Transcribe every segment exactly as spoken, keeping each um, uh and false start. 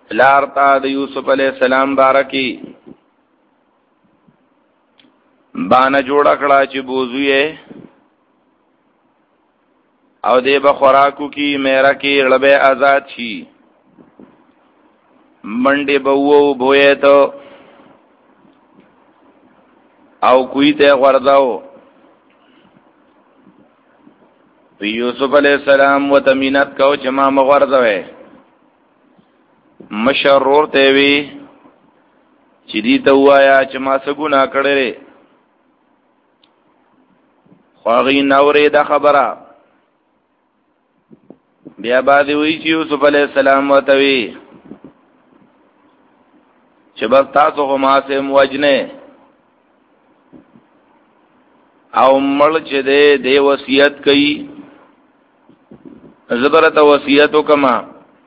لارتا د یوسف علیہ السلام بارکی بانا جوړه کړه چې بوزوی او دې به خوراکو کی میرا کی لبه آزاد شي منډه بوو بوې ته او کوی ته ورځاو یوسف علیہ السلام وتمینت کو چې ما مغورځوي مشرور ته وی چې دې ته وایا چې ما څه ګناه کړې خواغی نورې دا خبره بیا باندې وی چې یوسف علیہ السلام وتوی چې بس تاسو هم اسه موجنه او مړ چې دې دې وصیت کړي زبرته وصیت وکما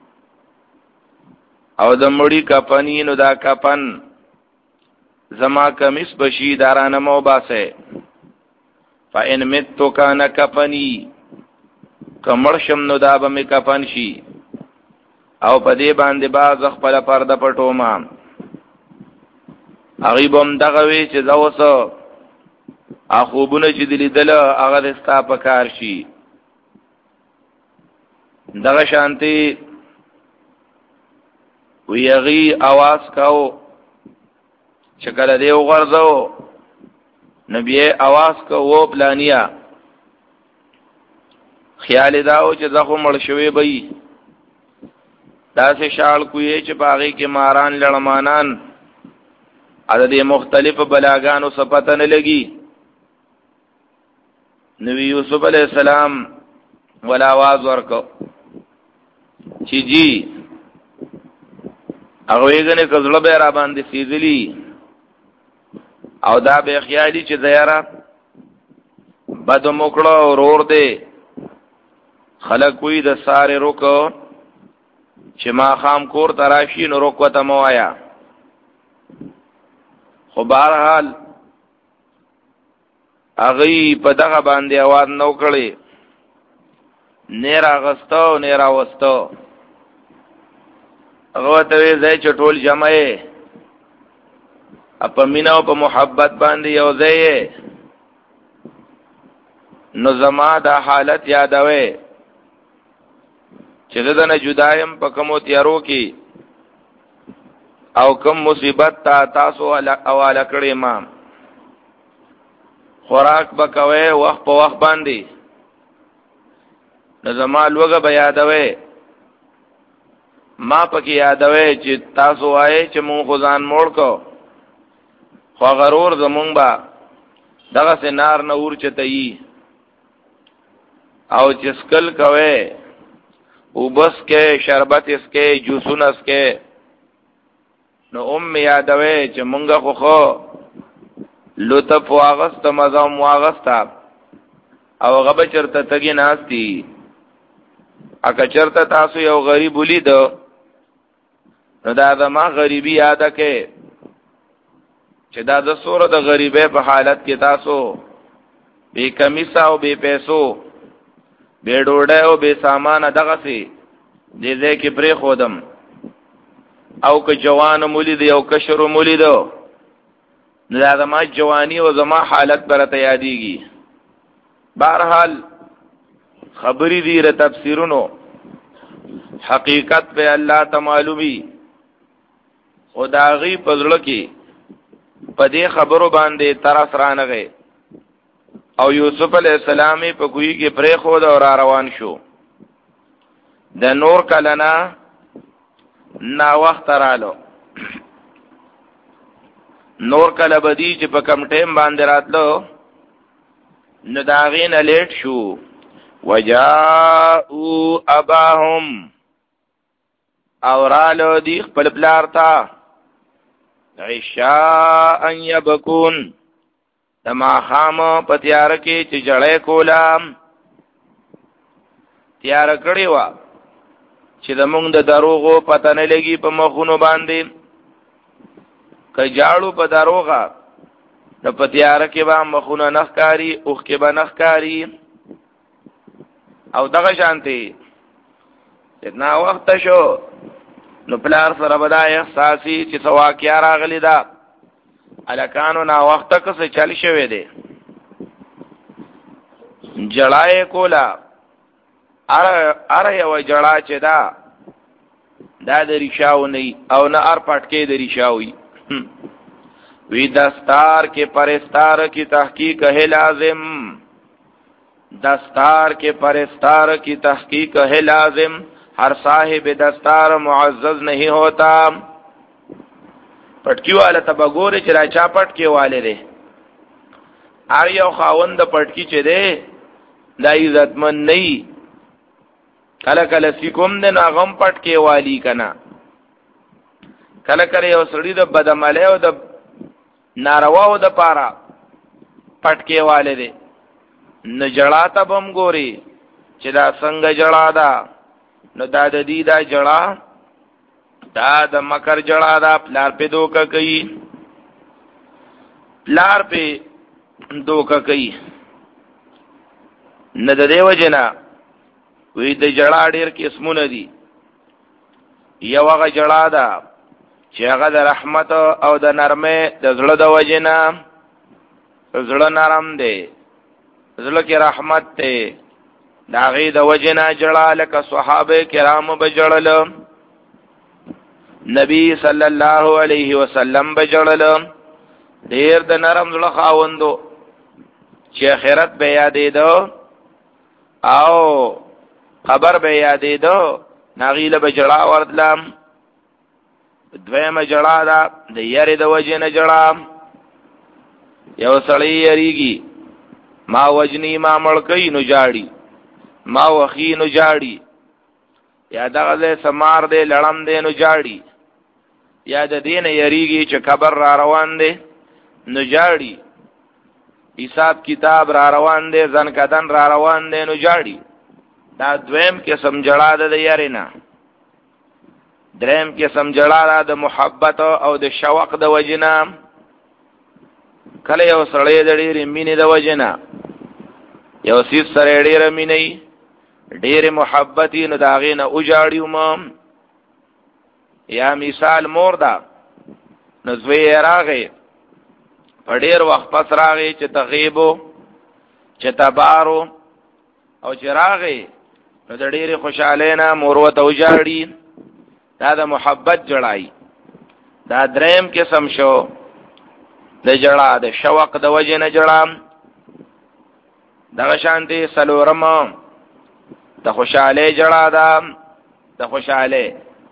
او د مړی کپنی نو دا کپن زما کمیس بشی دارانه مو باسه فإن مت کان کپنی کمر شم نو دا به می کپن شي او په دې باندې باز خپل پرده پټو ما غیبم دغه وی چې زوسه اخوبونه چې دلیدل هغه دستا په کار شي دغه شانتی ویغي आवाज کاو چکل دیو غرزو نبی आवाज کو پلانیا خیال داو چې زخم مړ شوی بې داسې شال کوی چې باغی کې ماران لړمانان عدد مختلف بلاګانو صفته نه لګي نبی یوسف علیہ السلام ولا आवाज ورکو چې جی هغه یې نه کزړه به را باندې سیزلی او دا به خیالي چې زیاره بد موکړه ورور دی خلق کوئی د ساره روکو چې ما خام کور تراشی نو روکو ته موایا خو بهرحال اغي په دغه باندې आवाज نو کړي نیر اغستو نیر واستو هغه ته ځای چټول جمعې اپ میناو په محبت باندې یو ځای نو زما دا حالت یادوي چې دنه جدایم په کومو تیارو کې او کوم مصیبت تا تاسو حواله کړی ما خوراک بکوي وخت په وخت باندې نو زما لوګه به یادوي ما پکې یادوي چې تاسو وایي چې مون خدان موړ کو خو غرور زمونږ با دغه سنار نه ور چتای او چې سکل کوي او بس کې شربت اس کې جوسون اس کې نو ام یادوي چې مونږه خو خو لطف واغست مزام واغست او غبه چرته تګی ناشتي اګه چرته تاسو یو غریب ولید نو دا د ما غریبی یاد کې چې دا د سوره د غریبې په حالت کې تاسو بے کمیسا او بے پیسو بے ډوډۍ او بے سامان دغه سي دې دې کې پرې خودم او که جوان مولید او کشر مولید نو دا ما جوانی او زما حالت برته یادېږي بهرحال خبرې دې ر تفسیرونو حقیقت په الله تعالی خداغي پزړه کې په دې خبرو باندې ترس رانغه او یوسف علیہ السلام په کوی کې پرې خود او را روان شو د نور کلنا نا وخت رالو نور کله بدی چې په کم ټیم باندې راتلو نو داغین لیټ شو وجاءوا اباهم اورالو دی خپل پلار تا عشاء یبکون تما خام پتیار کې چې جړې کولا تیار کړی و چې د مونږ د دروغو پته نه لګي په مخونو باندې کجاړو په دروغه د پتیار کې با مخونه نخکاری اوخ کې با نخکاری او دغه شانتي اتنا وخت شو نو پلار سره به دا احساسي چې څه واقعه راغلی ده، هلکانو ناوخته که څه چل شوی دی. جړا یې کوله، اره یوه جړا چې ده دا د ریشاو نه او نه ار پټکې د ریشاوي. وی دستار کے پرستار کی تحقیق ہے لازم، دستار کے پرستار کی تحقیق ہے لازم، ہر صاحب دستار معزز نہیں ہوتا. پټکی والا تبګوري چې را چا پټکی والے دی، هر یو خاوند پټکی چې دی دا عزتمن نه، کله کله سیکوم دی نو هغه پټکی والی کنه، کله کله یو سړی د بدعملۍ او د نارواو د پاره پټکی والے دی. نو جړا ته بم ګوري چې دا څنګه جړا ده، نو دا د دې دا جړا دا د مکر جړا ده. پلار په دوکه کوي، پلار په دوکه کوي. نه د دیو جنا وی د جړا ډیر قسمونه دي. یو هغه جړا ده چې هغه د رحمت او د نرمه د زړه د وجنا، زړه نرم دی، زړه کې رحمت دی، دا غي د وجنا جړا لکه صحابه کرام بجړل، نبی صلی الله علیه وسلم بجړل. ډیر د نرم زړه خاوندو چې آخرت به یادې دو او خبر به یادې دو، ناغیله بجړا وردلم. دویمه جړا ده د یری د وجه نه جړا. یو سړی یریږي ما وجنی ما مړکې نو جاړي، ما وخی نو جاړي، یا دغه سمار دی لړم دی نو جاړي، یا د دین یریږي چې خبر را روان دی نو جاړي، حساب کتاب را روان دی، ځن کدن را روان دی نو جاړي. دا دویم قسم جړا ده د یری نه. دریم قسم جړا ده د محبت او د شوق د وجنا. کله یو سړی د ډېرې مینې د وجنا یو سیس سره ډېره مینې ډېرې محبتي، نو د هغې نه وجاړي وم. یا مثال مور ده، نو زوی یې راغی په ډېر وخت پس راغی چې تغیبو چې تبارو او چې راغی نو د ډېرې خوشحالۍ نه مور ورته وجاړي. دا د محبت جړای. دا دریم قسم شو د جړا د شوق د وجه نه جړا. دغه شانتي سلورم د خوشحالۍ جړا ده. د خوشحالۍ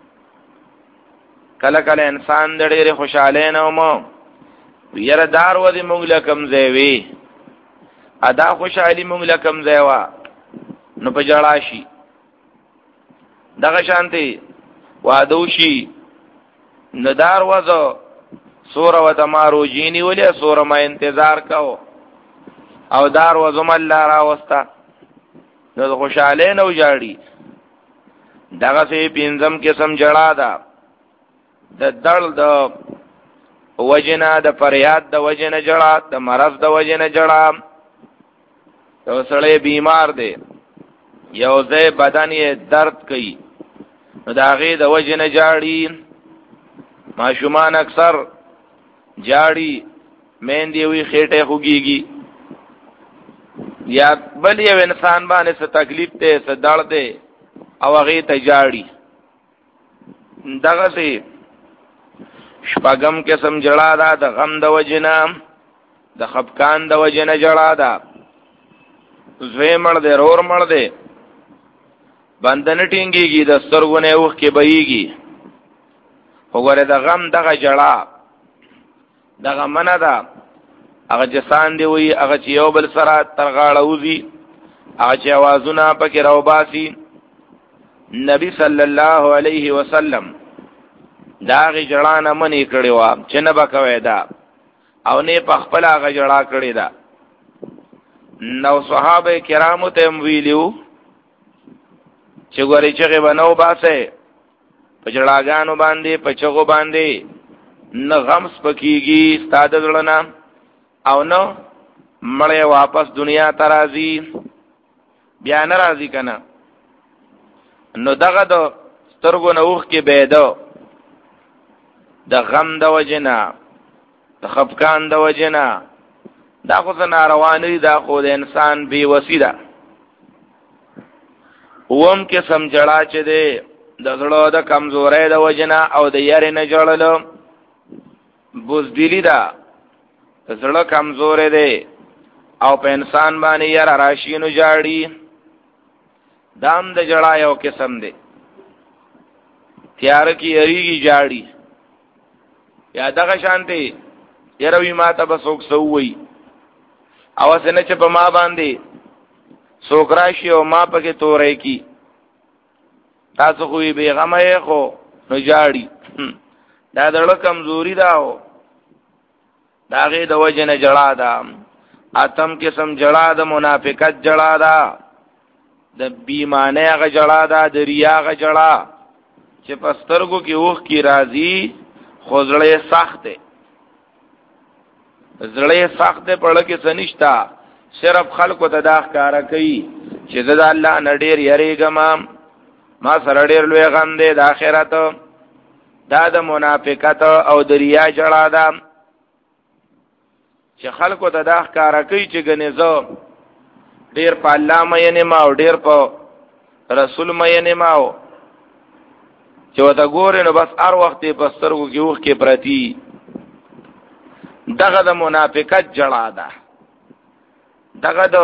کله کله انسان د ډېرې خوشحالۍ نه مو یره دار ودی مونږ لکم زیوی ادا خوشحالي مونږ لکم زیوا نو په جړا شي. دغه شانتي وادوشي ندار وځو سوره و تمارو جینی ولې سوره ما انتظار کو او دار وځم الله را وستا نو خوشاله نو جاړي. دغه سي پینځم قسم جړا ده د دړ د وجنا د فریاد د وجنه جړا د مرض د وجنه جړا. یو سړی بیمار دی یو ځای بدن یې درد کوي نو د هغې د وجنه جاړي. ماشومان اکثر جاړي میندې وي خېټه خوږیږي یا بل یو انسان باندې څه تکلیف دی څه درد دی او هغې ته جاړي. دغسې شپږم قسم جړا ده د غم د وجنه د خفقان د وجنه جړا ده. زوی مړ دی رور مړ دی بندنه ټینګېږي د سترګو نه اوښکې بهیږي خو ګوره د غم دغه جړا دغه منه ده. هغه جسان دی وي هغه چې یو بل سره تر غاړه وځي هغه چې اوازونه پکې راوباسي. نبی صلی الله علیه وسلم دا هغې جړا نه منې کړې وه چې نه به کوی ده او نه په خپله هغه جړا کړې ده. نو صحابه کرامو ته هم ویلي وو چې ګورې چغې به نه وباسئ په جړاګانو باندې په چغو باندې نه غم سپکېږي ستا د زړه نه او نه مړی واپس دنیا ته راځي بیا نه راځي که نه. نو دغه د سترګو نه اوښکې بهده د غم د وجنا د خفقان د وجنا دا خو ناروانی دا خو د انسان بی وسیله اوم کې سم جړه چې ده د زړه د کمزورۍ د وجنا او د یاري نه جړل بوزدلی دا زړه کمزورې ده او په انسان باندې یار راشي نو جاړي دام د جړه یو قسم ده تیار کی یریږي جاړي یا دغه شانتي یروي ماته بسوک سووي او سنه چې په ما باندې سوک راشي او ما پکې تورې کی تاسو خو یې بیغمه یې خو نو جاړي دا دړه کمزوري دا او دا غي د وجه نه جړه دا اتم قسم جړه د منافقت جړه دا د بیمانه غ جړه دا د ریا غ جړه چې پسترګو کې اوخ کی راضی خوزړې سخت زړې سخت پړه کې سنشتا صرف خلکو ته دا ښکارا کوي چې د الله نډیر یریګم ما سره ډیر لوی غم دی د آخرت دا د منافقت او د ریا جړه ده چې خلکو ته دا ښکارا کوي چې ګنې زه ډیر په الله مینه ما او ډیر په رسول مینه ما او چې وته ګورې نو بس هر وخت په سترګو کې اوښ کې پرتی دغه د منافقت جړه ده دغه د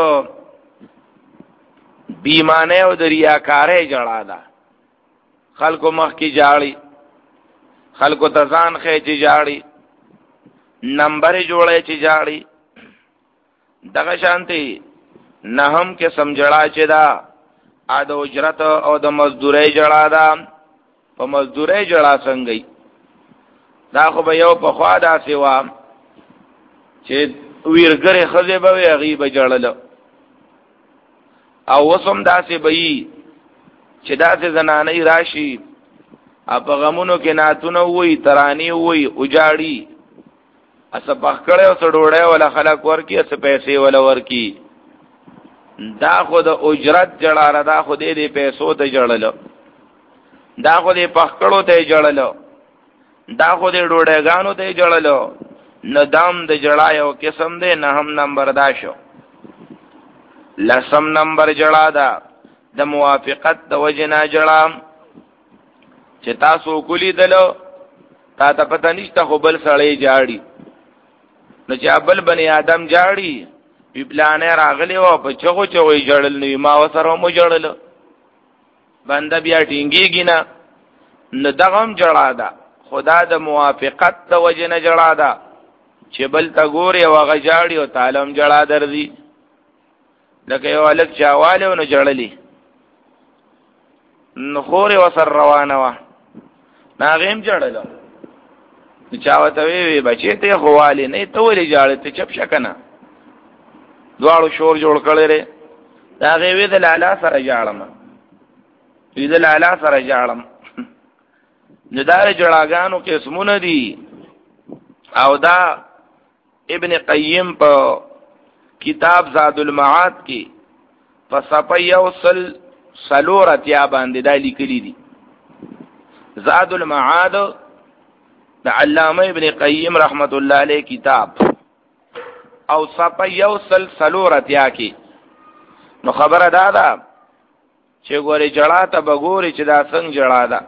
بیمانه او د ریاکارۍ جړه ده خلکو مخ کې جاړي خلکو ته ځان خېچي جاړي نمبر جوړې چې جاړي دغه شانتي نهم کې سمجړه چې دا ا د اجرت او د مزدورۍ جړه ده په مزدورۍ جړه څنګه دا خو به یو په خوا دا سیوا چې ویرګره خزه به غیب جړل او وسم داسې بې چې داسې زنانې راشي په غمونو کې ناتونه وي ترانی وي اجاړي اس پخکړې او سړوړې ولا خلک ورکی اس پیسې ولا ورکی دا خود اجرت جړاره دا خو دې پیسو ته جړل دا خو دې پخکړو ته جړل دا خو دې ډوډېګانو ته جړل ندام د جړا یو قسم دې نه هم نمبر دا شو لسم نمبر جړا دا د موافقت د وجنا جړا چې تاسو کولی دلو تا ته پته نشته خو بل سړی جاړي نو چې بل بنی آدم جاړي په پلان راغلی او په چغو چغو جړل نو ما وسره مو جړل بنده بیا ټینګيږي نه نو دغم جړا دا خدا د موافقت د وجنا جړا دا چې بل تا ګوري او غجاړي او تعلم جړا درځي لکه یو الک چاواله نو جړلی نو خوري وسر روانه وا ناغیم جړل چاوته وی بچی ته خوالی نه ته ولې جاړې ته چپ شکنه دواړو شور جوړ کړي ره دا غوی د لالا سره جاړم دې د لالا سره جاړم ندار جړاګانو کې اسمونه دي او دا ابن قیم په کتاب زاد المعاد کې فصفیو سل سلورت یا باندې دا لیکلي دي زاد المعاد د علامه ابن قیم رحمت الله علیه کتاب او صفیو سل سلورت یا کې نو خبره دا ده چې ګوري جړا ته بګوري چې دا څنګه جړا ده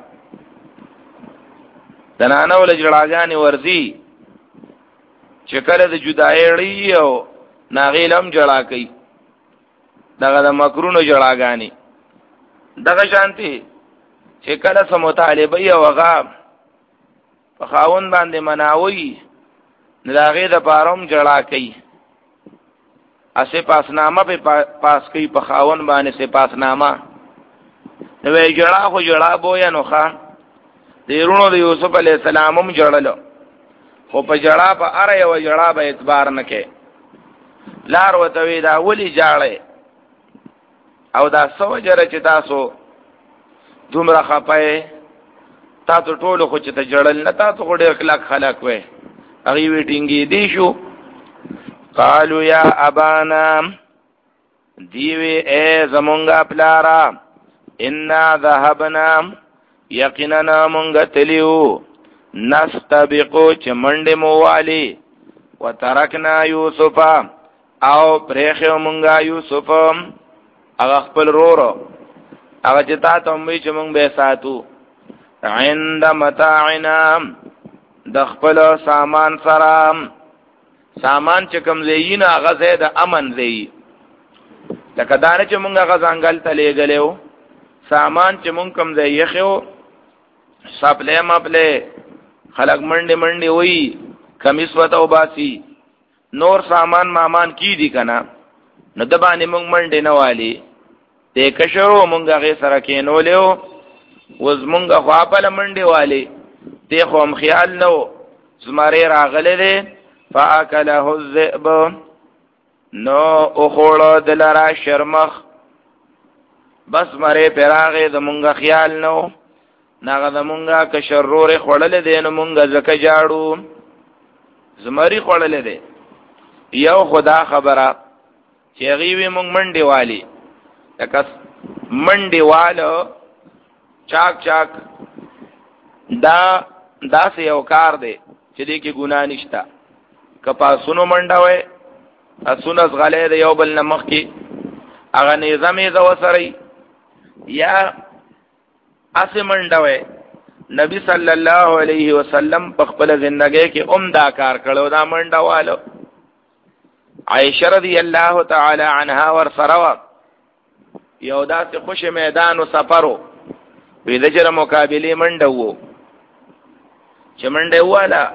دنانه ول جړاګانی ورزي چې کله د جدایړی او ناغیلم جړا کوي دغه د مکرونو جړاګانی دغه شانتي چې کله سم طالب یو غاب په خاون باندې مناوي نلاغه د پاروم جړا کوي اسه پاسنامه په پاس کوي په خاون باندې سه پاسنامه نو جړا خو جړا بویا نو ښا دیرونو د یوسف علی السلام هم جړلو خو په جړا په اره یو جړا به اعتبار نکې لار وته وی دا ولی جاړې او دا سو جره چې تاسو دومره خپای تاسو ټول خو چې ته جړل نه تاسو خو ډېر کلک خلک وې هغه ویټینګې دی شو قالو یا ابانا دیوی اے زمونگا پلارا انا ذهبنا یقیننا مونگا تلیو نستبقو چې منډې مو والی وترکنا یوسف او پریخو مونږه یوسف هغه خپل رورو هغه چې تا ته وی چې مونږ به ساتو عند متاعنا د خپل سامان سره سامان چې کوم زین هغه زید امن زی لکه دانه چې مونږ هغه ځنګل ته لېګلو سامان چې مونږ کوم ځای یخو سپلې مپلې خلق منډې منډې وی کمیس وته وباسي نور سامان مامان کی دي کنه نو د باندې مونږ منډې نه والی ته کشرو مونږ هغه سره کېنولیو وز مونږ خپل منډې والی ته خو هم خیال نو زماره راغله ده فاکله الذئب نو اخوړه دلرا شرمخ بس مره پراغه د مونږه خیال نو ناغه د مونږه کشرور خړل دي نو مونږه زکه جاړو زمری خړل دي یو خدا خبره چې غیوی مونږ منډي والی تکس منډي والو چاک چاک دا داس یو کار دی چې دې کې ګناه نشتا کپا سونو منډاوي اسونس غلې د یو بل نمخ کې هغه نظام یې زوسري یا اسه منډاوي نبی صلی الله علیه وسلم په خپل ژوندۍ کې عمدہ کار کړو دا منډاوالو عائشہ رضی الله تعالی عنها ور سره یو داسې خوش میدان او سفرو په دجره مقابله منډو چې منډه والا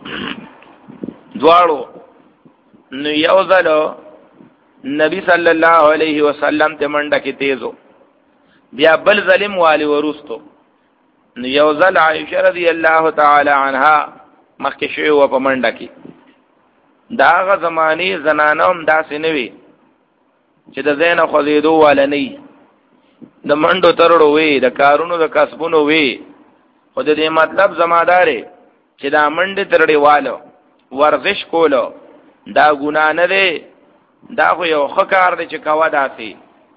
دواړو نو یو ځلو نبی صلی الله علیه وسلم ته منډه کې تیزو بیا بل ظلم والی ورستو نو یو ځل عائشہ رضی الله تعالی عنها مخکې شوی و په منډه کې داغه زمانی زنانوم داسې نه وي چې د زین خو زیدو والا نه د منډو ترړو وي د کارونو د کسبونو وي خو د دې مطلب زماداري چې دا منډه ترړي والو ورزش کولو دا ګناه نه دی دا خو یو خکار دی چې کوا داسي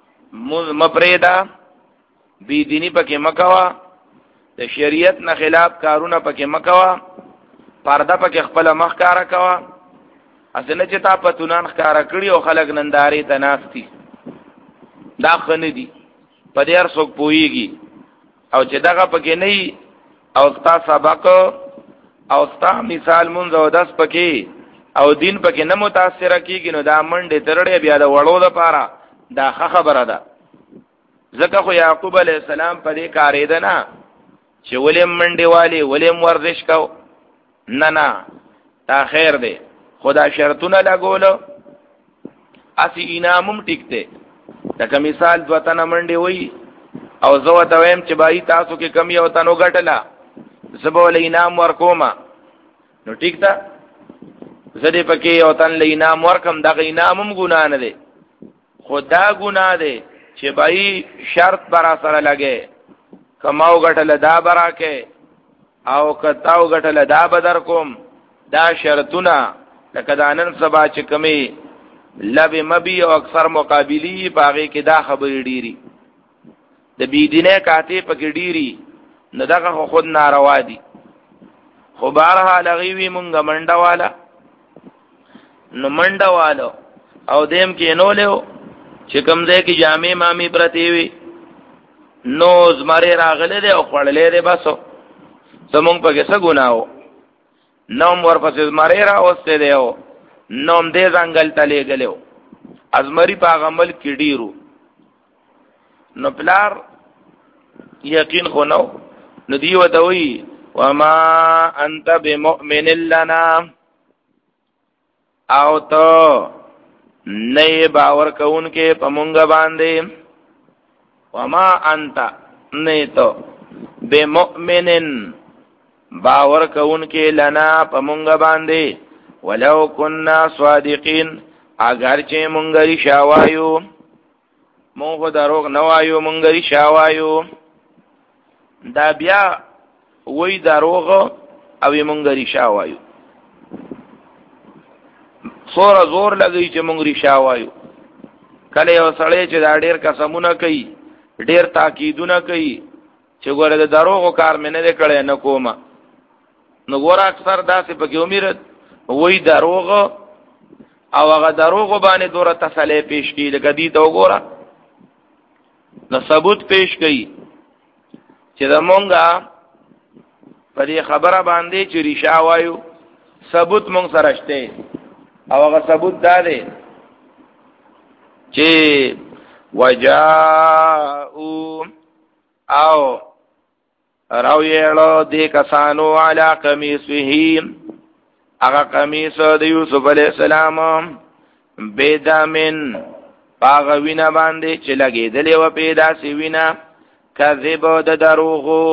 مپریدا بی دینی پکې مکوا د شریعت نه خلاف کارونه پکې مکوا پرده پکې خپل مخ کارا کوا اسنه چې تا پتونان ښکارا کړی او خلک ننداري تناستی دا خنه دي په دې هر څوک پويږي او چې دغه پکې نه او ستا سبق او ستا مثال مونږ او داس پکې او دین پکې نه متاثر کیږي نو دا منډه ترړې بیا د وړو د پاره دا خبره ده ځکه خو یعقوب علی السلام په دې کارې ده نه چې ولیم منډه والی ولیم ورزش کو نه نه تا خیر دی خدا شرطونه لګولو اسی انعامم ټیکته لکه مثال دوتنه منډه وای او زه وته ویم چې بای تاسو کې کمی او تنو غټلا زبول انعام ورکوما نو ټیک ده زدی پکې او تن له انعام ورکم دغه انعامم ګنا نه دی خدا ګنا دی چې بای شرط برا سره لګي کماو غټل دا برا کې او کتاو غټل دا بدر کوم دا شرطونه لکه دانن سبا چې کمی لب مبی او اکثر مقابلی باغې کې دا خبرې ډيري د بی دینه کاته پکې ډيري نه دغه خود ناروا دي خو بارها لغوی مونږ منډه والا نو منډه والو او دیم کې نو له چې کوم ځای کې جامع مامي پرتی وي نو زمره راغله ده او خړلې ده بسو زمونږ پکې څه ګناو نوم ورپسې زمره را اوسته ده نوم دې ځنګل تلې غلو ازمری په عمل کې ډیرو نو پلار یقین خو نو نو دی وته وی وما انت بمؤمن لنا او تو نه باور کون کې پمونګ باندې وما انت نه تو بمؤمنن باور کون کې لنا پمونګ باندې ولو كنا صادقين اگر چې مونږ ری شاوایو مونږ دروغ نه وایو مونږ ری شاوایو دا بیا وای دروغ او مونږ ری شاوایو سور زور لګی چې مونږ ری شاوایو کله یو سړی چې دا ډیر قسمونه کوي ډیر تاکیدونه کوي چې ګوره د دروغ کار مې نه کړی نه کومه نو ګور اکثر داسې پکې امید وای دروغ او هغه دروغ باندې دوره تسلی پیش کی لکه دې ته وګوره نو ثبوت پیش کړي چې د مونږه په دې خبره باندې چې ریشا وایو ثبوت مونږ سره شته او هغه ثبوت دا دی چې وجاءو او راویلو دی کسانو علی قمیصه هغه قمیص د یوسف علیہ السلام بیدامن باغ وینا باندې چې لګېدلې و پیدا سی وینا کذب د دروغو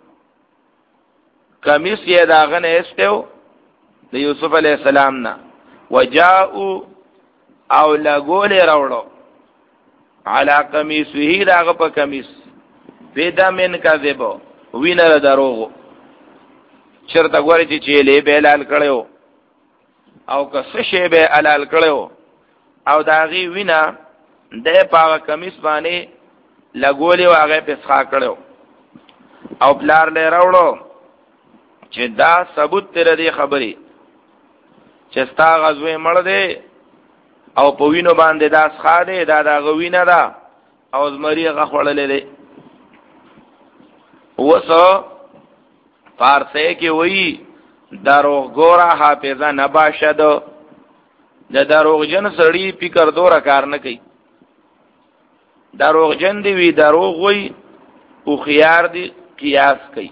قمیص یې داغه نه استو د یوسف علیہ السلام نه وجاءو او لګولې راوړو علی قمیصه داغه په قمیص بیدامن کذب وینا د دروغو چرته غوړي چې چيلې به حلال کړو او که څه شی به حلال کړو او داغي وینا د پاغه کمیس باندې لګولې واغې په ښا کړو او بلار له راوړو چې دا ثبوت تر دې خبرې چې ستا غزوې مړ دې او په وینو باندې دا ښا دې دا دا غوینه دا او زمری غخړلې دې وسو فارسی کې وی دروغ ګورا حافظه نباشد د دروغ جن سړی فکر دوره کار نه کوي دروغ جن دی وی دروغ وی او خيار دی قیاس کوي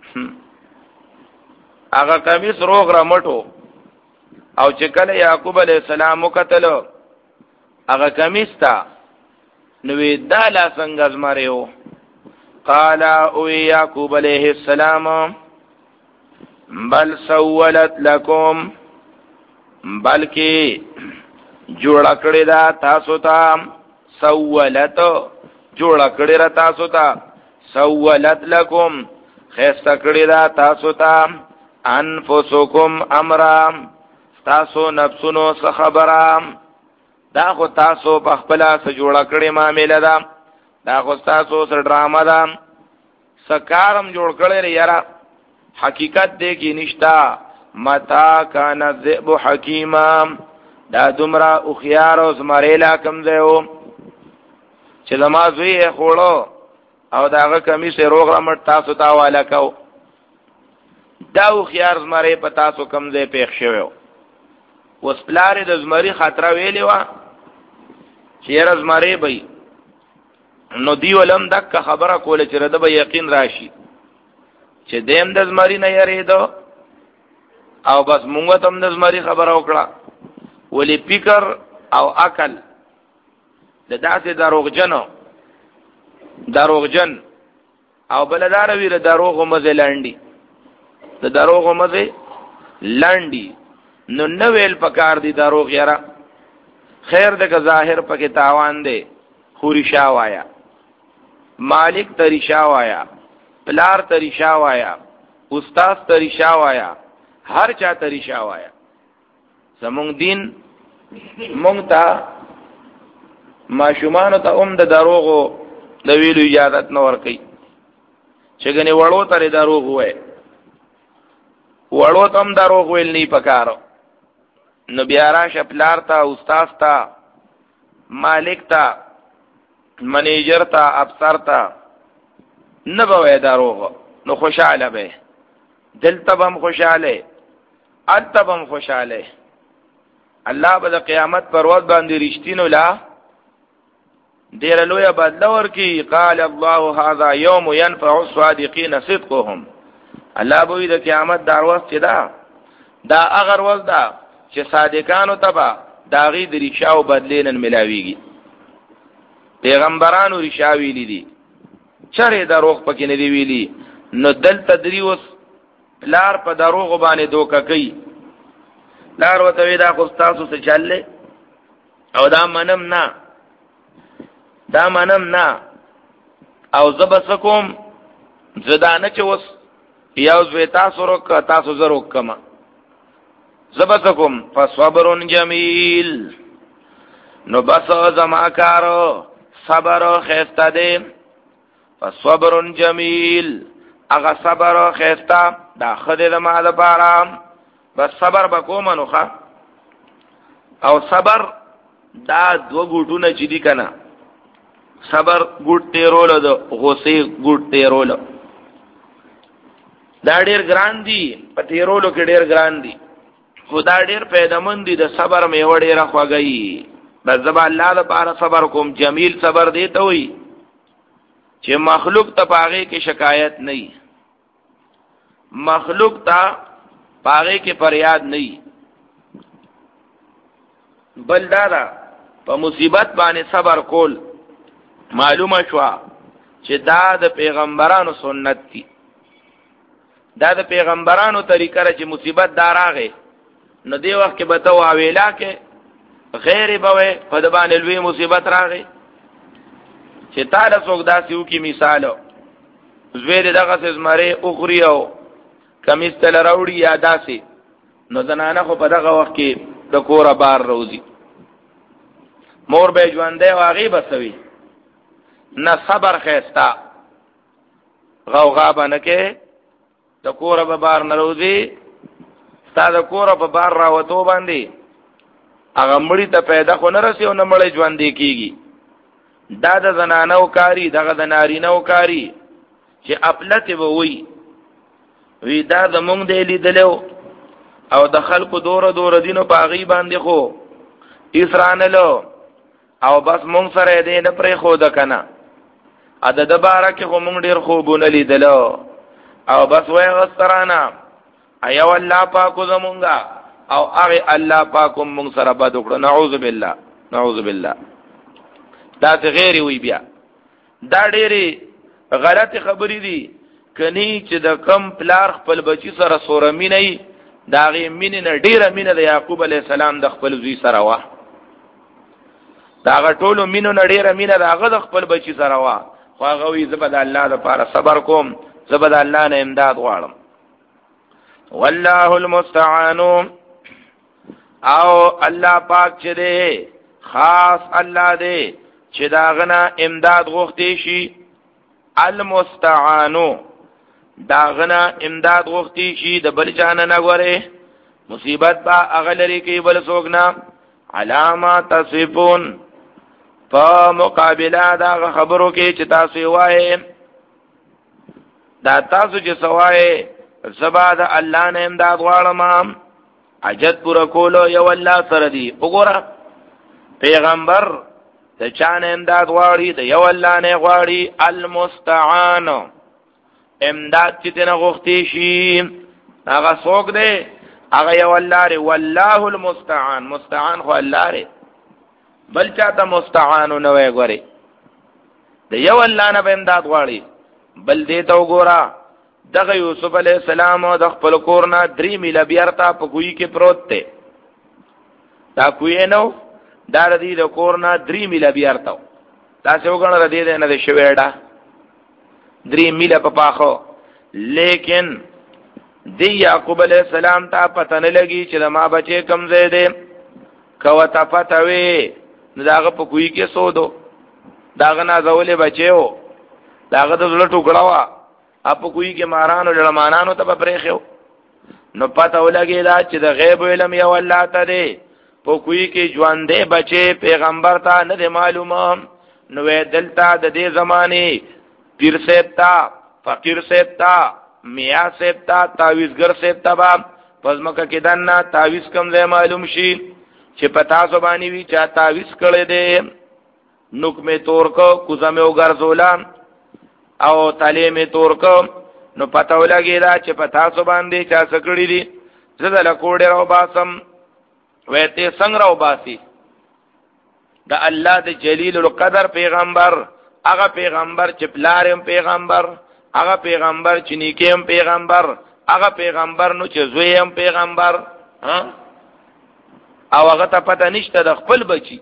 هغه قمیص روغ را مټو او چې کله یعقوب علیہ السلام وکتل هغه قمیص تا نو دا لا څنګه زمریو قال او یعقوب علیہ السلام بل سولت لکم بلکې جوړ کړی دا تاسو ته سولت جوړ کړی را تاسو ته سولت لکم خسته کړی دا تاسو ته انفسکم امرا تاسو نفسونو څخه خبره دا خو تاسو په خپل سره جوړ کړی معاملې ده دا خو تاسو سره ډرامه ده سکارم جوړ کړی یاره حقیقت دې کې نشتا متا کان الذئب حکیما دا دمرا او خيار او زمریلا کم دیو چې لما زوی خوړو او داغه کمی سه روغ رمټ تاسو تا والا کو دا او خيار زمری په تاسو کم دی پېښ شوو وسپلار د زمری خطر ویلی وا چې زمری به نو دی ولم دک خبره کوله چې رده به یقین راشي چې دیم د زمری نه یریدو او بس مونږ ته د زمری خبره وکړه ولی فکر او عقل د داسې دروغجنو دروغجن او بلدار ویره دروغ مزه لاندې د دروغ مزه لاندې نو نو ویل پکار دي دروغ یاره خیر دغه ظاهر پکې تاوان دی خوري شاوایا مالک تریشا وایا پلار تریشا وایا استاد تریشا وایا هر چا تریشا وایا زمونږ دین مونږ ته ماشومان ته اوم د دروغو د ویلو اجازه نه ورکي چې غني وړو ترې دروغ وای وړو تم دروغ ویل نه پکارو نو بیا راشه پلار ته استاد ته مالک ته منیجر تا افسر تا نبوی دروغ نو خوشحاله به دل تبم خوشحاله اتبم خوشحاله الله به د قیامت پر ورځ باندې رښتینو لا ډیر لوی بدل ورکی قال الله هذا يوم ينفع الصادقين صدقهم الله به د قیامت دروازه چې دا دا اگر ورځ دا چې صادقانو تبا داغي د ریشاو بدلینن ملاویږي پیغمبرانو رشا ویلی دي چرې دروغ پکې نه دی ویلی نو دل تدریوس لار په دروغ باندې دوکه کوي لار وته وی دا خو تاسو څه چلله او دا منم نه دا منم نه او زبسکم زدانه چې وس یاو زوی تاسو روک تاسو زرو کما زبسکم فصبرون جمیل نو بس زما کارو صبر خسته دې فصبر جمیل اغا صبر خیستا دا خده دا ما دا پارا بس صبر بکو منوخا او صبر دا دو گوٹو نا چی دی کنا صبر گوٹ تیرولو دا غصی گوٹ تیرولو دا ډیر ګران دي په تیرولو کې ډیر ګران دي خدا ډیر پیدامن دي د صبر میوه ډیره خوږی بس زبا الله لپاره صبر کوم جمیل صبر دی ته وي چې مخلوق ته پاغه کې شکایت نه مخلوق ته پاغه کې فریاد نه بل دادا په مصیبت باندې صبر کول معلومه شو چې دا د پیغمبرانو سنت دي دا د پیغمبرانو طریقه را چې مصیبت دار راغی نو دی وخت کې به ته واویلا کې غیر به په د باندې لوی مصیبت راغی چې تعالی څوک داسې وکي مثالو زویر دغه زمره اخري او کمیس تل راوړي یا داسې نو زنانه خو په دغه وخت کې د کوره بار روزي مور به ژوندې واغې بسوي نه صبر خيستا غوغا باندې کې د کوره به بار نروزي ستا د کوره په بار راوتو باندې هغه مړی ته پیدا خو نه رسي او نه مړی ژوندې کیږي دا د زنانو کاری دغه د نارینو کاری چې خپلته به وي وی دا د مونږ دی لیدلو او د خلکو دور دور دینو پاغي باندې خو اسرانلو او بس مونږ سره دې نه پرې خو د کنه ا د دبارک خو مونږ ډیر خوبونه لیدلو او بس وای غسترانا ایو الله پاکو زمونږه او هغه الله پاکو مونږ سره بد وکړو نعوذ بالله نعوذ بالله دا څه غیر وی بیا دا ډېری غلط خبرې دي کني چې د کم پلار خپل بچی سره سوره مینې دا غي مینې نه ډیره مینه د یعقوب علی السلام د خپل زوی سره وا دا غټولو مینو نه ډیره مینه داغه د خپل بچی سره وا خو هغه وی زبد الله لپاره صبر کوم زبد الله نه امداد غواړم والله المستعان او الله پاک چې دی خاص الله دی چې داغه نه امداد غوښتي شي المستعان داغه نه امداد غوښتي شي د بل چا نه غوړي مصیبت با اغلری کې بل څوک نه علامات تصفون په مقابله دا خبرو کې چې تاسو وایي دا تاسو چې سوای زبا د الله نه امداد غواړم حاجت پورا کولو یو الله سره دی وګوره پیغمبر ته چانه امداد غواړي د یو الله نه غواړي المستعان امداد چې نه غوښتي شي هغه څوک دی هغه یو الله ری والله المستعان مستعان خو الله ری بل چاته مستعان نه وي غوري د یو الله نه امداد غواړي بل دې ته وګوره دغه یوسف علی السلام او د خپل کور نه درې میله بیرته په کوی کې پروت دی دا کوی نو دا ردی د کور نه درې میله بیرته تاسو وګڼه ردی نه د شویډا درې میله په پاخو لیکن دی یعقوب علیہ السلام ته پته نه لګي چې ما بچي کم ځای دی کو ته پته وي داغه په کوی کې سودو داغه نه زولې بچو داغه د زړه ټوکړه وا اپ کوی کې مارانو لړمانانو ته پرېخو نو پته ولګي دا چې د غیب علم یو الله ته دی په کوی کې ژوندې بچي پیغمبر ته نه معلومه نو دلته د دې زمانه پیر سیبتا فقیر سیبتا میا سیبتا تعویزګر سیبتا با پزمکه کې دنا تعویز کم ځای معلوم شي چې پتا زبانی وی چا تعویز کړي دي نوک می تور کو کوزه می وګرځولا او تعالی می تور کو نو پتا ولګی دا چې پتا زبان دي چا سکړي دي زړه له کوډه راو باسم وته څنګه راو باسي دا الله د جلیل القدر پیغمبر هغه پیغمبر چې پلارم پیغمبر هغه پیغمبر چې نیکیم پیغمبر هغه پیغمبر نو چې زویم پیغمبر ها او هغه ته پته نشته د خپل بچي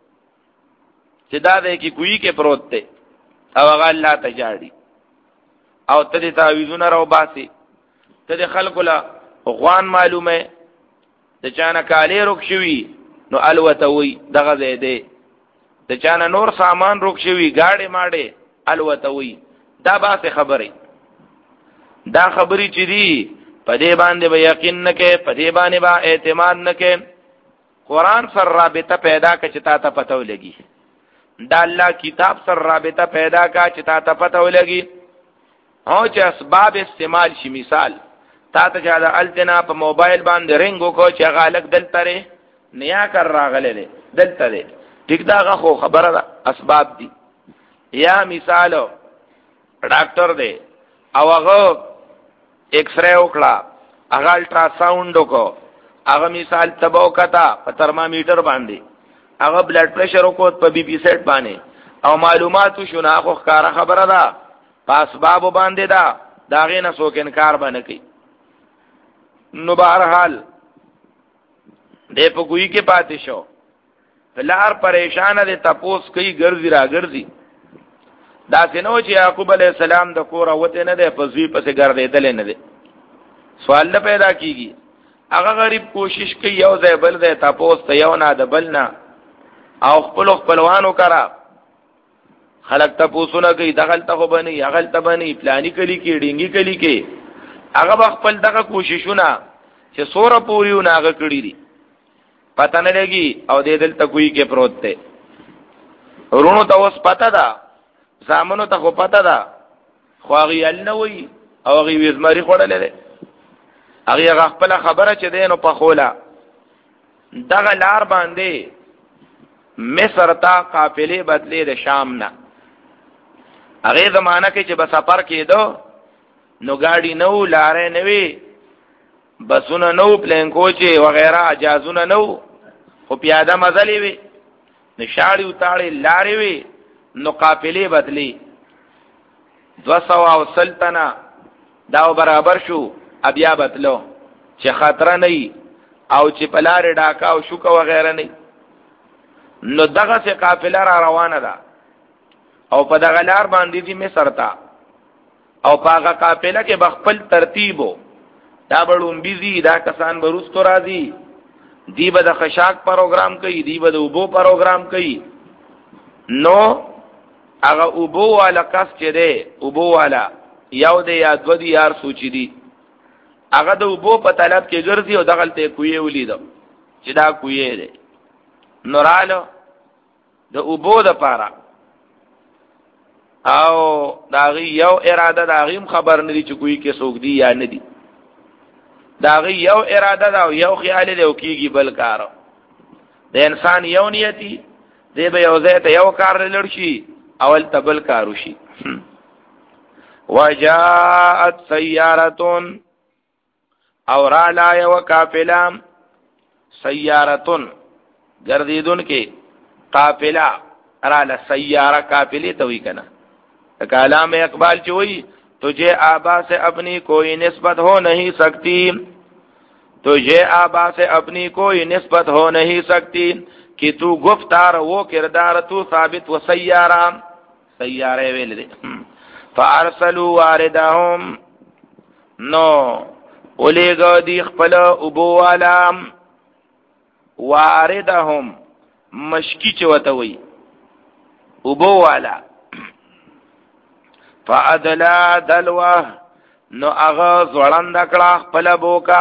چې دا د کی کوی کې پروت دی او هغه الله ته جاړي او ته دې تعویذونه راو باسي ته دې خلق لا غوان معلومه د چانه کالی روک شوی نو الوتوي دغه زه دی د چانه نور سامان روک شوی گاډي ماډي الوتوي دا باسه خبره دا خبرې چې دي په دې باندې به یقین نه کې، په دې باندې به اعتماد نه کې. قرآن سره رابطه پیدا کړه چې تا ته پته ولګي، دا الله کتاب سره رابطه پیدا کړه چې تا ته پته ولګي. او چې اسباب استعمال شي، مثال تا ته چې دا التنا په موبایل باندې رنګ وکړو چې غالک دلته لري نیا کر راغله دي دلته دي، ټیک دا خو خبره ده اسباب دي. یا مثال ډاکټر دی او هغه ایکس رے وکړه، هغه الټرا ساوند وکړو، هغه مثال تبو کتا په ترمامیټر باندې، هغه بلډ پریشر وکړو په بی پی سیټ باندې، او معلوماتو شونه خو ښکارا خبره ده په اسباب باندې ده، دا غي نه څوک انکار باندې کوي. نو بهرحال دې په کوی کې پاتې شو، لار پریشان دي، تپوس کوي ګرځي را ګرځي. دا څنګه چې یعقوب علی السلام د کور وته نه ده، پسوی پسې ګرځیدل نه ده. سوال پیدا کیږي، هغه غریب کوشش کوي یو ځای بل ځای تپوس ته یو نه د بل نه، او خپل خپلوانو کرا خلق تپوسونه کوي، دغلته خو بني هغلته بني پلاني کلی کې ډینګي کلی کې، هغه خپل دغه کوششونه چې سوره پوریونه هغه کړی دي پته نه لګي، او دې دلته کوی کې پروت دی. ورونو ته اوس پته ده، زامنو ته خو پته ده، خو هغه ال نه وي او هغه وزمري خوړلې ده، هغه خپل خبره چې دینو په خوله دغه لار باندې مصر ته قافلې بدلې د شام نه. هغه زمانہ کې چې په سفر کېدو نو گاڑی نو، لارې نه وي، بسونه نو، پلین کوچې وغیرہ اجازونه نو، خو پیاده مزلې وي، نشاړي وتاړي لارې وي، نو قافلې بدلی دو سو او سلطنه داو برابر شو، بیا بدلو چې خطر نه او چې پلار ډاکا او شوکا وغیرہ نه. نو دغه څه قافله را روانه ده او په دغه لار باندې دي مصر ته، او په هغه قافله کې بخپل ترتیبو دا بړون بيزي، دا کسان بروستو راځي، دی به د خشاک پروګرام کوي، دی به د اوبو پروګرام کوي. نو هغه اوبو والا کس چې دی، اوبو والا یو دی یا دو دی یار سوچي دی، هغه د اوبو په طلب کې ګرځي او دغلته کوی ولیدو چې دا کوی دی. نورالو د اوبو د پاره او داغي یو اراده داغیم خبر ندی چې کوی کې سوک دی یا ندی، داغي یو اراده دا او یو خیال دی او کیږي بل کارو. د انسان یو نیتی دی به یو ځای ته یو کار لړشي اول تبل کارو شي. وجاءت سیارتون او را لا یو قافله، سیارتون گردیدون کې قافله را لا سیاره قافله ته وی کنه. کلام اقبال چوئی تجھے آبا سے اپنی کوئی نسبت ہو نہیں سکتی، تجھے آبا سے اپنی کوئی نسبت ہو نہیں سکتی، کہ تو گفتار وہ کردار تو ثابت و سیارہ سیارے ویل دے. فارسلوا واردهم نو اولیگا دی خپل ابو والا، واردهم مشکی چوتوی ابو والا، فادلا دلوه نو اغا زوړند کړه خپل بوکا،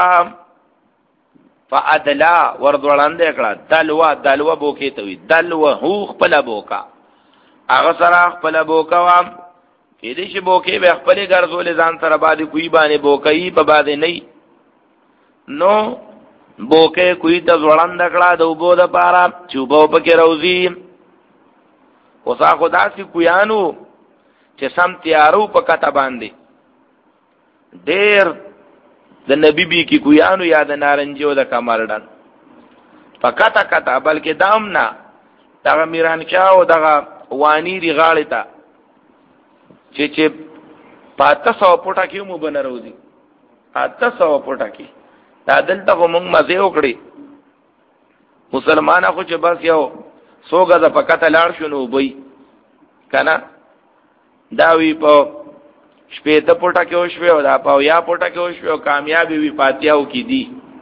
فادلا ور زوړند کړه دلوه دلوه بوکې ته وی، دلوه هو خپل بوکا، اغا سره خپل بوکا وام کې دې چې بوکې به خپل ګرځول ځان سره باندې کوئی باندې بوکې په باندې نه، نو بوکې کوئی ته زوړند کړه د وبو د پاره چوبو پکې روزي. اوسه خدا سي کویانو چې سم تیارو په کته باندې ډېر د نبی بي کی کویانو یا د نارنجو د کمرډن په کته کته، بلکې دام نه دغه میران چاو دغه وانی دی غاړه ته چې چې پاته سو پټه کې مو بنروزي، پاته سو پټه کې دا دلته موږ مزه وکړي مسلمانانو خو چې بس یو سوګه د پکته لاړ شنو وبي کنه، دا وی په شپې ته پټه کې وشوي او دا په یا پټه کې وشوي او کامیابی وی فاتحه وکي دي.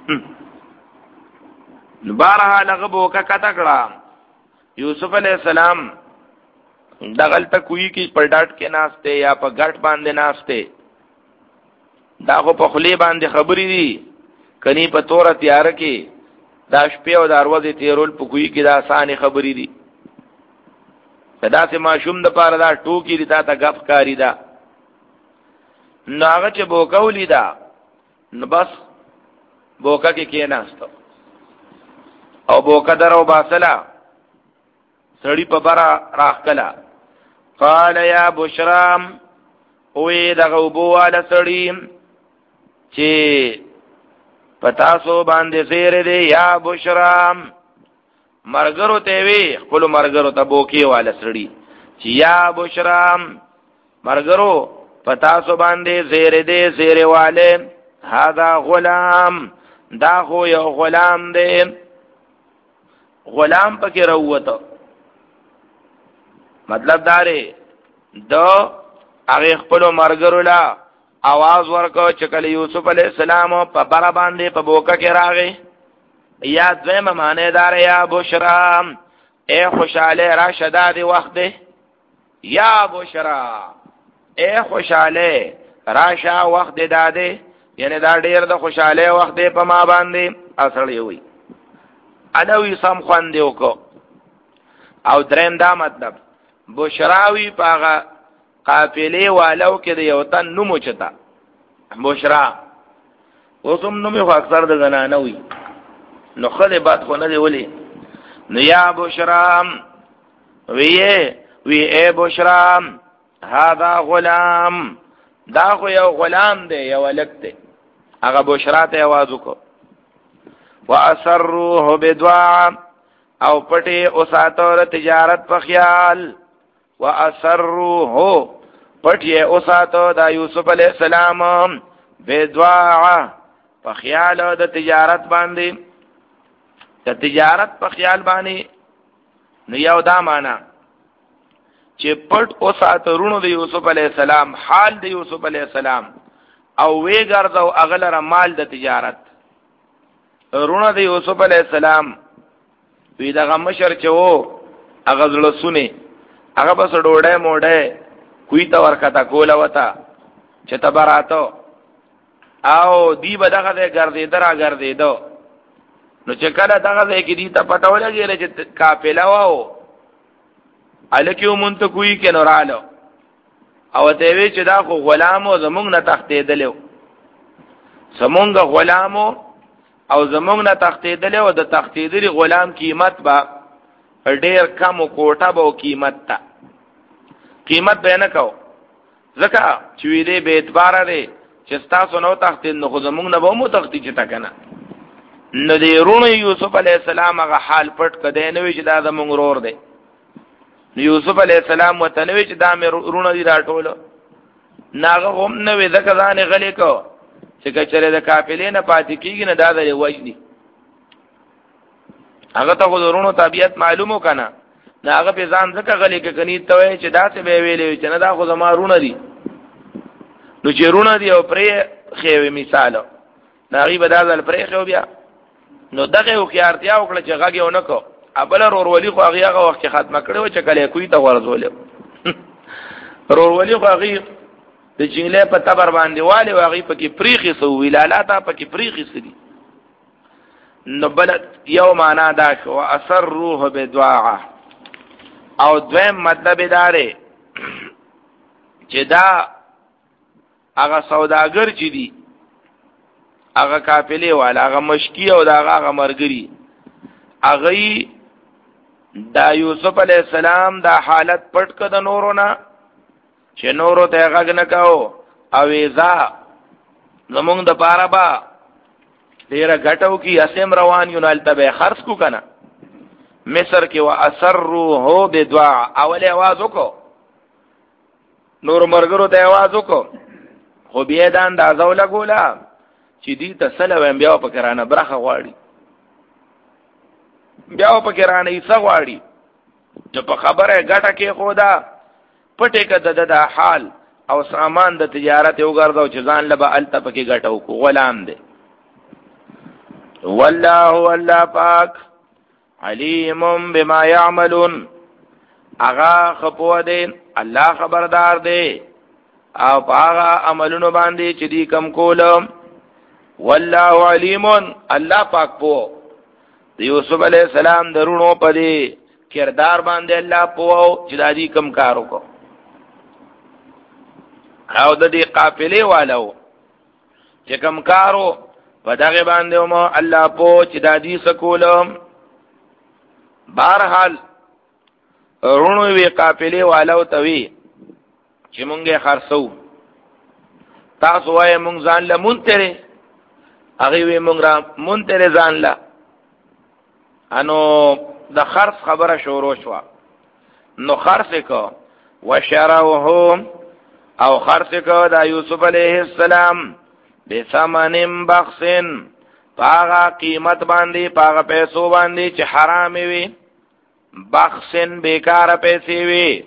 بارها لغبو کا کتا کړه یوسف علی السلام دغلته کوی کې پر ډاټ کې ناشته یا په غټ باندې ناشته، دا خو په خلی باندې خبرې دي، کني په توره تیار کې دا شپې او دروازې تیرول په کوی کې دا آسانه خبرې دي. دا سه ماشوم د پاره دا ټوکی دي، تا ته غف کاری دا. نو هغه چې بوکولی دا، نو بس بوکا کې کې ناستو او بوکا درو باسلا سړی په برا راخلا. قال یا بشرام، وې دغه وبواله سړی چې پتاسو باندې زیره دی، یا بشرام مرګرو ته وی خپل مرګرو ته بوکی والا سړی چې یا بشرام مرګرو پتاسو باندې زیره دی زیره والے، هذا غلام دا خو یو غلام دی. غلام پکې راووته، مطلب داره دو هغه خپل مرګرو لا आवाज ورکو چې کله یوسف علی السلام په بار باندې په بوکا کې راغی. یا دویمه معنی دار یا بشرا، اے خوشاله را شداد وخت دی. یا بشرا اے خوشاله را شا وخت دی داده، یعنی دا ډیر د خوشاله وخت دی په ما باندې. اصلي وي انوي سم خوان دی وکړو. او دریم دا مطلب بشراوی پاغه قافلې والو کې د یو تن نومو چتا بشرا، اوسم نومي خو اکثر د زنانه وي، نو خله بات خو نه دی ولي. نو یا بشرا وی وی اے بشرا هذا غلام دا خو یو غلام دی، یو لک دی. هغه بشرا ته आवाज وکړو. واسروه بدعاء او پټي او ساتور تجارت په خیال. واسروه پټي او ساتو دا یوسف علی السلام بدعاء په خیال د تجارت باندې. د تجارت په خیال باندې نو یو دا معنا چې پټ او ساتورونو د یوسف علی السلام حال د یوسف علی السلام او وی ګرځاو اغلره مال د تجارت. رونه د یوسف علی السلام وی دغه مشر چې وو هغه زړه سونه هغه بس ډوډۍ موډۍ کوی تا ورکتا کولا وتا چې تبراتو او دی به دغه دې ګرځې درا ګرځې دو. نو چې کله دغه دې کې دی ته پټول کېږي چې قافله واو الکیو مونته کوی کې نورالو او ته وی چې دا خو غلامو زمونږ نه تختیدلو، زمونږ غلامو او زمونږ نه تختیدلو. او د تختیدلي غلام قیمت با ډیر کم او کوټه به قیمت تا قیمت به نه کو، ځکه چې وی دې به اعتبار لري چې تاسو نو تختید نو زمونږ نه به مو تختید چې تا کنه. نو دې رونو یوسف علی السلام هغه حال پټ کده نه وی چې دا زمونږ رور دی. یوسف علی السلام وتنوي چې دا مې رونه دي راټول ناغه هم نه وې ځکه ځان غلې کو چې کچره د قافلې نه پاتې کیږي نه دا د وجدي هغه ته غوړونو طبيعت معلومو کنه نه هغه په ځان ځکه غلې کې کني ته چې دا څه به ویلې چې نه دا خو زما رونه دي. نو چې رونه دي او پرې خېوي مثال ناغي بدل پرې خو بیا نو دغه خيارتیا وکړه چې غاګه ونکو ابل رورولي خو هغه هغه وخت ختمه کړو چې کله کوی ته ورزول رورولي خو هغه د جنګله په تبر باندې والي هغه پکې پریخي سو ویلالاته پکې پریخي سدي. نو بل یو معنا دا شو اثر روح بدعاء. او دویم مطلب داره چې دا هغه سوداګر چې دي هغه قافلې والا هغه مشکی او دا هغه مرګري هغه دا یوسف علی السلام دا حالت پټ کړه نورونه چې نورو ته غږ نه کاو او ایزا زمونږ د پاره با ډیر غټو کی اسیم روان یو نال تبه خرڅ کو کنه مصر کې وا اسروا بدعاء اول आवाज وکړو نور مرګرو ته आवाज وکړو خو بیا دا اندازو لګولا چې دې تسلو بیا په کرانه برخه غواړي بیا په کرانه یې سغواړي چې په خبره غټه کې خدا پټه کده د حال او سامان د تجارت یو ګرځاو چې ځان لبا الته پکې غټو کو غلام دی. والله والله پاک علیم بما يعملون اغا خپو دی الله خبردار دی او پاغا عملونو باندې چې دی کم کولم. والله علیم، الله پاک پو د یوسف علی السلام درونو پدې کردار باندې الله پو چې دادی کم کارو کو. او د دې قافلې والو چې کم کارو په دغه باندې مو الله پو چې دادی سکولم. بهرحال رونو وی قافلې والو توی چې مونږه خرڅو، تاسو وای مونږ ځان له مونتره، هغه وی مونږ را مونتره ځان له. انو د خرڅ خبره شروع شو، نو خرڅ کو وشروهم او خرڅ کو د یوسف علیه السلام بثمن بخسن، پاغا قیمت باندې پاغا پیسو باندې چې حرام وي، بخسن بیکار پیسې وي،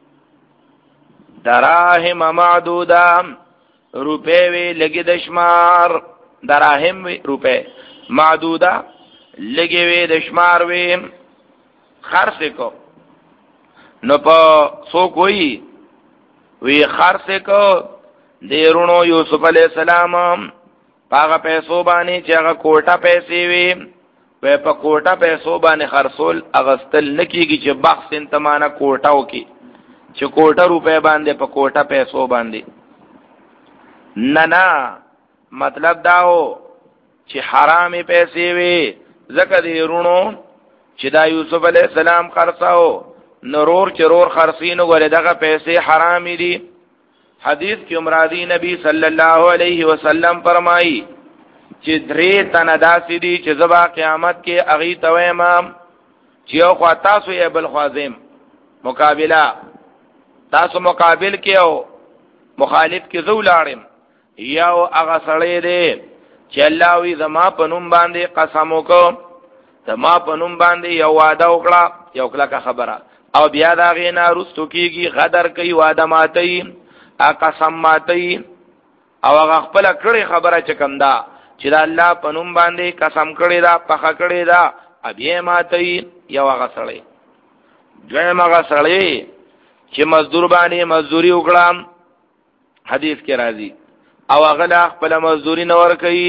دراهم معدوده روپے وی لگی دشمار، دراهم وی روپے، معدوده لگی وی دشمار وی. خرڅ کو نو په سو کوئی وی خرڅ کو دیرونو یوسف علیہ السلام پاغا پیسو باندې چې هغه کوټه پیسې وی، په په کوټه پیسو باندې خرصول اغستل نکیږي چې بخس انتمانه کوټاو کی چې کوټه روپے باندې په کوټه پیسو باندې نه نه. مطلب داو چې حرامي پیسې وی، ځکه دی رونو چې دا یوسف علیہ السلام خرڅاو نورور چرور خرڅینو غره دغه پیسې حرامي دي. حدیث کې امرادی نبی صلی الله علیه وسلم فرمایي چې درې تنه داسې دي چې زبا قیامت کې اغي تویمام چې یو خوا تاسو یې بل خوازم مقابله، تاسو مقابل کې او مخالف کې زو لاړم، یو هغه سړی دی چې الله وی زما په نوم باندې قسم وکړ، زما په نوم باندې یو وعده وکړه، یو کله خبره، او بیا دا غینا رستو کیږي، غدر کوي، وعده ماتي، ا قسم ماتي، او هغه خپل کړي خبره چکم دا چې دا الله په نوم باندې قسم کړي دا پخه کړي دا ابي ماتي. یو هغه سړی دویم هغه سړی چې مزدور باندې مزدوري وکړم، حدیث کې راځي، او هغه خپل مزدوري نه ور کوي.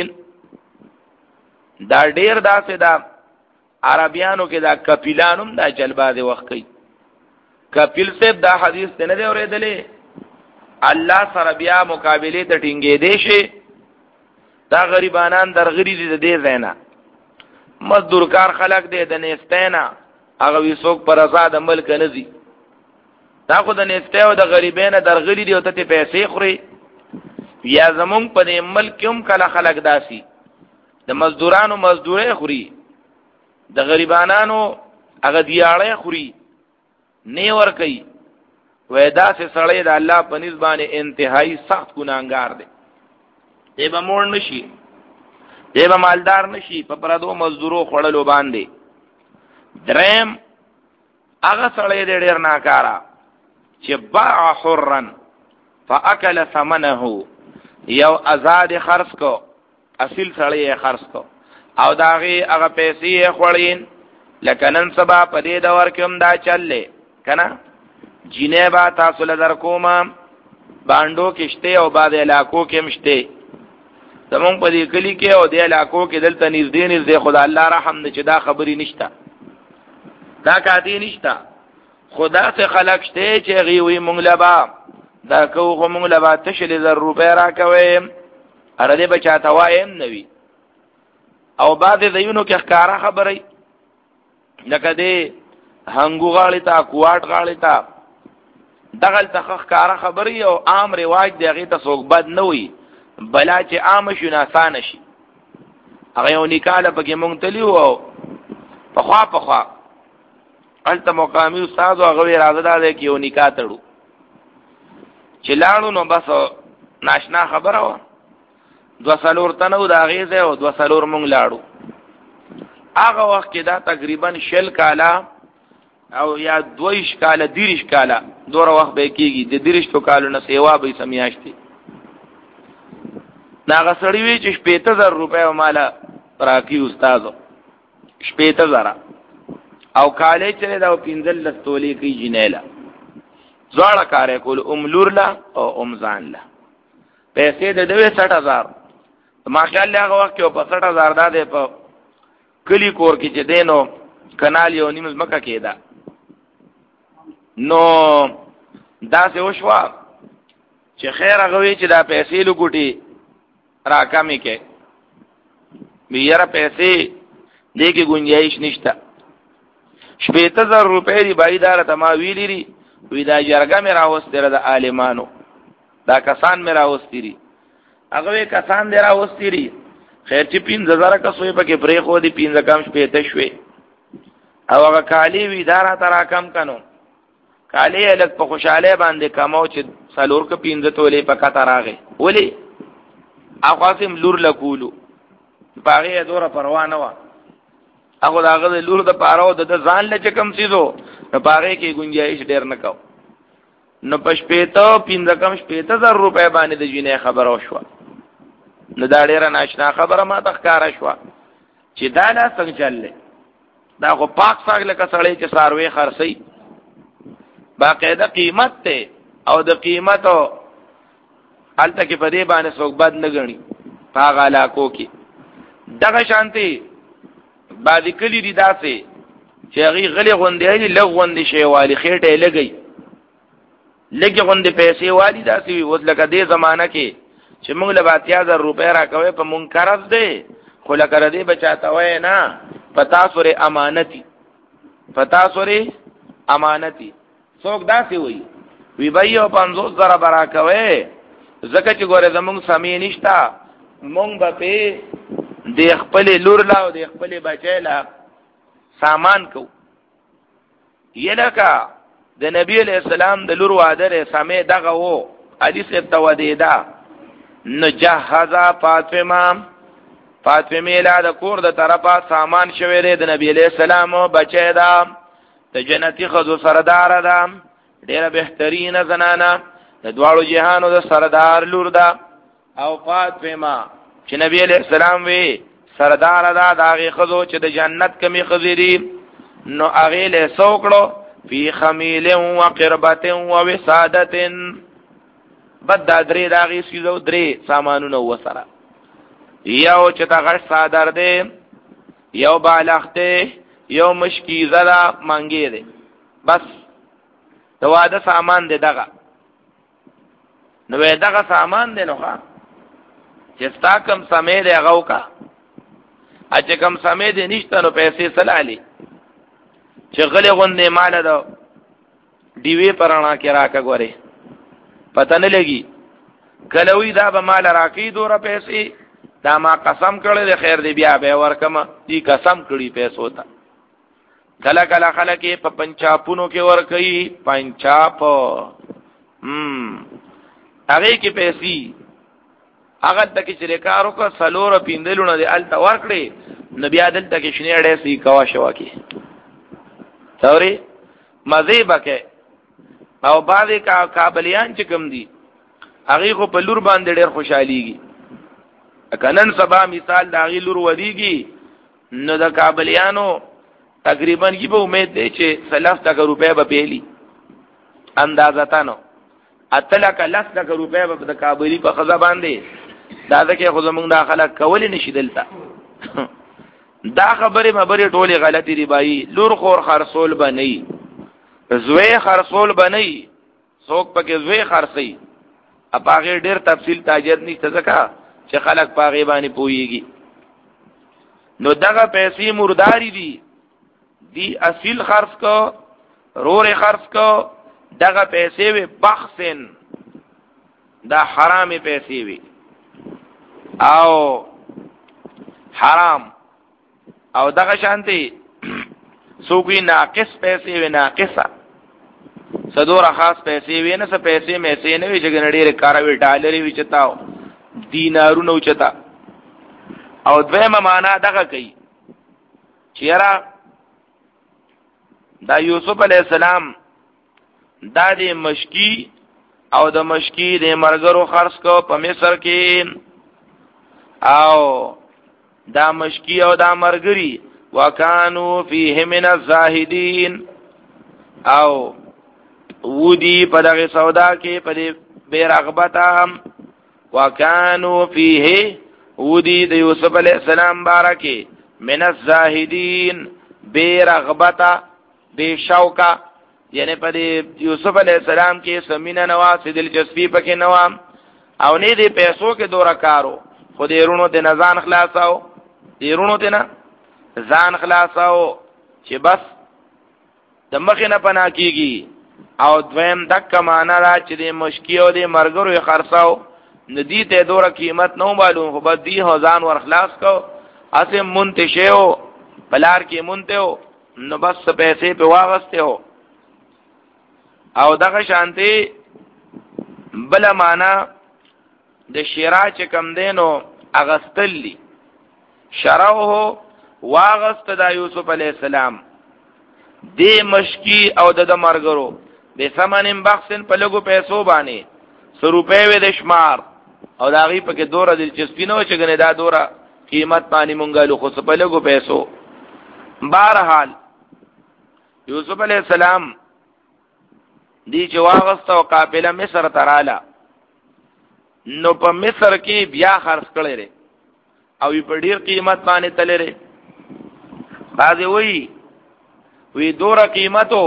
دا ډیر داسې دا عربیانو کې دا کپیلانم دا جلبازي وخت کوي. کپیل صاحب دا حدیث ته نه دی اورېدلې، الله سره بیا مقابله ته ټینګې دی شي. دا غریبانان درغری دي د دې زینا، مزدور کار خلق دی د نستینا، هغه وی څوک پر آزاد ملک نه زی، دا خو د نسته او د غریبانو درغلی دی او ته پیسې خوري. یا زمون په دې ملک کوم کله خلق داسي د مزدورانو مزدوري خوري، د غریبانو هغه دیاړې خوري نه ور کوي. وې دا سه سړی د الله په نسبانه انتهایی سخت ګناګار دی، دی به مور نشي، دی به مالدار نشي په پردو مزدورو خړلو باندې. درم هغه سړی دی ډیر ناکارا چې باع حرا فاكل ثمنه، یو آزاد خرڅ کو، اصل سړی خرڅ کو او داغي هغه پیسې خړین، لکه نن سبا په دې دور کې هم دا چللې کنه، جینې با تاسو لدر کومه باندو کېشته او بعد علاقو کې مشته، زمون په دې کلی کې او دې علاقو کې دلته نږدې نږدې خدای الله رحم دې چې دا خبرې نشته، دا کاتی نشته. خدا سے خلق شته چې غوي مونږ لبا دا کو خو مونږ لبا تشل زر روپے را کوي، اره دې بچا توایم نوي. او بعد دیونو کې ښکارا خبرې لکه دې هنګو غاړي تا کوټ غاړي تا دغل تخ ښکارا خبرې او عام رواج دی، هغه ته څوک بد نه وي، بلا چې عام شو ناسان شي. هغه یو نکاله پکې مونږ تلیو او په خوا په خوا انت مقامی استاد او هغه راځه دا کې یو نکاح تړو چې لاړو نو بس ناشنا خبره و، دو سالور تنو دا غیزه او دو سالور مونږ لاړو. هغه وخت کې دا تقریبا شل کاله او یا دویش کاله دیرش کاله دوره وخت به کېږي، د دیرش تو کالو نه سیوا به سمیاشتي. ناغه سړی وی چې شپېته زر روپے مالا راکی استادو، شپېته زره او کالې چره دا پینځل لستولې کوي جنیلا، زواړه کارې کول، ام لور لا او ام ځان لا. پیسې د دوی سټ هزار ما خیال له هغه وخت کې په سټ هزار دا دی په کلی کور کې چې دینو کنال یو نیم مکه کېدا. نو دا څه وشوا چې خیر هغه وی چې دا پیسې لګوټي راکامې کې میرا پیسې دې کې گنجائش نشته. شپېته زره روپۍ دی بایدار ته ما ویلې ری وی دا جرګه مې راوستره د عالمانو دا کسان مې راوستري هغه کسان دی راوستري خیر چې پنځه زره کسوې پکې پرې خو دي پنځه کم شپېته شوې او هغه کالی وی دا را ترا کم کنو کالی الک په خوشاله باندې کمو چې څلور ک پنځه تولې پکا تراغه ولی اقاسم لور لکولو باغې دوره پروا نه و هغه داغه لور د پاره د ځان له کم سيزو په باغې کې گنجائش ډېر نه کاو. نو پښپېته پنځه کم شپېته زره روپۍ باندې د جنې خبر او شو. نو دا ډېر ناشنا خبره ما تخکارا شو چې دا لا څنګه چللې دا خو پاک ساګله کسړې چې ساروي خرسي باقاعده قیمت ته او د قیمتو حالت کې په دې باندې څوک بد نه غني پاغه علاقو کې دغه شانتي باندې کلی دي داسې چې هغه غلي غوندې لږ غوندې شی والی خېټه لګي لګي غوندې پیسې والی داسې وي لکه دې زمانہ کې چې موږ له اتیا زره روپۍ راکوي په مونږ قرض دی خو لکه دې بچاته وای نه پتا سورې امانتي پتا سورې امانتي څوک داسې وي وی بایو پنځوس زره برا کوي زکه چې ګوره زمونږ سمې نشتا مونږ به په د خپل لور لا او د خپل بچی لا سامان کو یلکه د نبی علیہ السلام د لور وادر سمې دغه وو حدیث تودیدا نجهزا فاطمه فاطمه لا د کور د طرفه سامان شوی دی د نبی علیہ السلام بچی دا د جنتی خزو سردار ده ډیره بهترینه زنانه د دواړو جهانو د سردار لور ده او فاطمه چې نبی علیہ السلام وی سردار ده داغه خزو چې د جنت کمی خزيري نو هغه له سوکړو فی خمیل و قربت و وسادت بد درې داغه سیزو درې سامانونه وسره یو چې تا غش صادر ده یو بالغته یو مشکیزه دا مانگی ده بس دو واده سامان ده دغه نو دغه سامان ده نو خواه چستا کم سمه ده غو کا اچه کم سمه ده نشتا نو پیسې سلالی چه غلی غنده مال ده دیوی پرانا کی راکا گوره پتا نلگی کلوی دا با مال راکی دورا پیسې دا ما قسم کرده ده خیر ده بیا بے ورکم دی قسم کردی پیسو تا کلا کلا خلقی پا پنچاپونو کے ورکی پنچاپ ہم اگه کی پیسی اگر تکی چرکارو کا سلور پیندلونا دی علتا ورکڑی نبی عدل تکی شنیڑے سی کوا شوا کی توری مزیبا کے او بعضی کابلیان چکم دی اگه خو پا لور باندے دیر خوشحالیگی کنن سبا مثال دا اگه لور ودیگی نو دا کابلیانو تقریبا کی به امید دی چې سلاس تک روپے به پیلی اندازتانو اتلا کلاس تک روپے به د کابلی په خزا باندې دا ځکه خو زمونږ داخله کول نشي دلته دا خبره مبره ټوله غلطی دی بای لور خور خرصول بنئ زوی خرصول بنئ څوک پکې زوی خرصي اپاغه ډیر تفصیل تاجر نشته ځکه چې خلک پاغه باندې پويږي نو دغه پیسې مرداري دي دی اصیل خرص کو رور خرص کو دغه پیسې وي بخسن دا حرام پیسې وي او حرام او دغه شانتي سوګي ناقص پیسې وي ناقصه صدور خاص پیسې وي نه څه پیسې مې سي نه وي چې ګنډيره کاروي ډالري وي چتاو دینارونه چتا او دویمه معنا دغه کوي چیرې دا یوسف علیہ السلام دا د مشکی او د مشکی د مرګرو خرڅ کو په مصر کې او دا مشکی او دا مرګری وکانو فیه من الزاهدین او ودی په دغه سودا کې په دې بے رغبته وکانو فیه ودی د یوسف علیہ السلام بارکه من الزاهدین بے رغبته بے شوقه یعنی په دې یوسف علیہ السلام کې سمینه نوا دلچسپی پکې نوا او نه دې پیسو کې دوره کارو خو دې رونو ته نزان خلاصاو دې رونو ته نه ځان خلاصاو چې بس د مخې نه پناه کیږي او دویم دک معنا را چې د مشکی او د مرګرو خرڅاو ندی ته دوره قیمت نو معلوم خو بس دی هزان ور خلاص کو اسه منتشو بلار کې مونته نو بس پیسې په واغسته هو او دغه شانتي بل معنا د شرا چې کم دینو اغستلی شراوه واغست د یوسف علی السلام دی مشکی او د مرګرو به ثمنن بخسن په لګو پیسو باندې سو روپے و د شمار او داغي په کې دوره دلچسپی نه و چې ګنې دا دوره قیمت باندې مونږه لو خو په لګو پیسو بهرحال یوسف علیہ السلام دی چې واغست او قافله مصر تراله نو په مصر کې بیا خرڅ کړي لري او په ډیر قیمت باندې تللی لري بعضی وی وی دوره قیمتو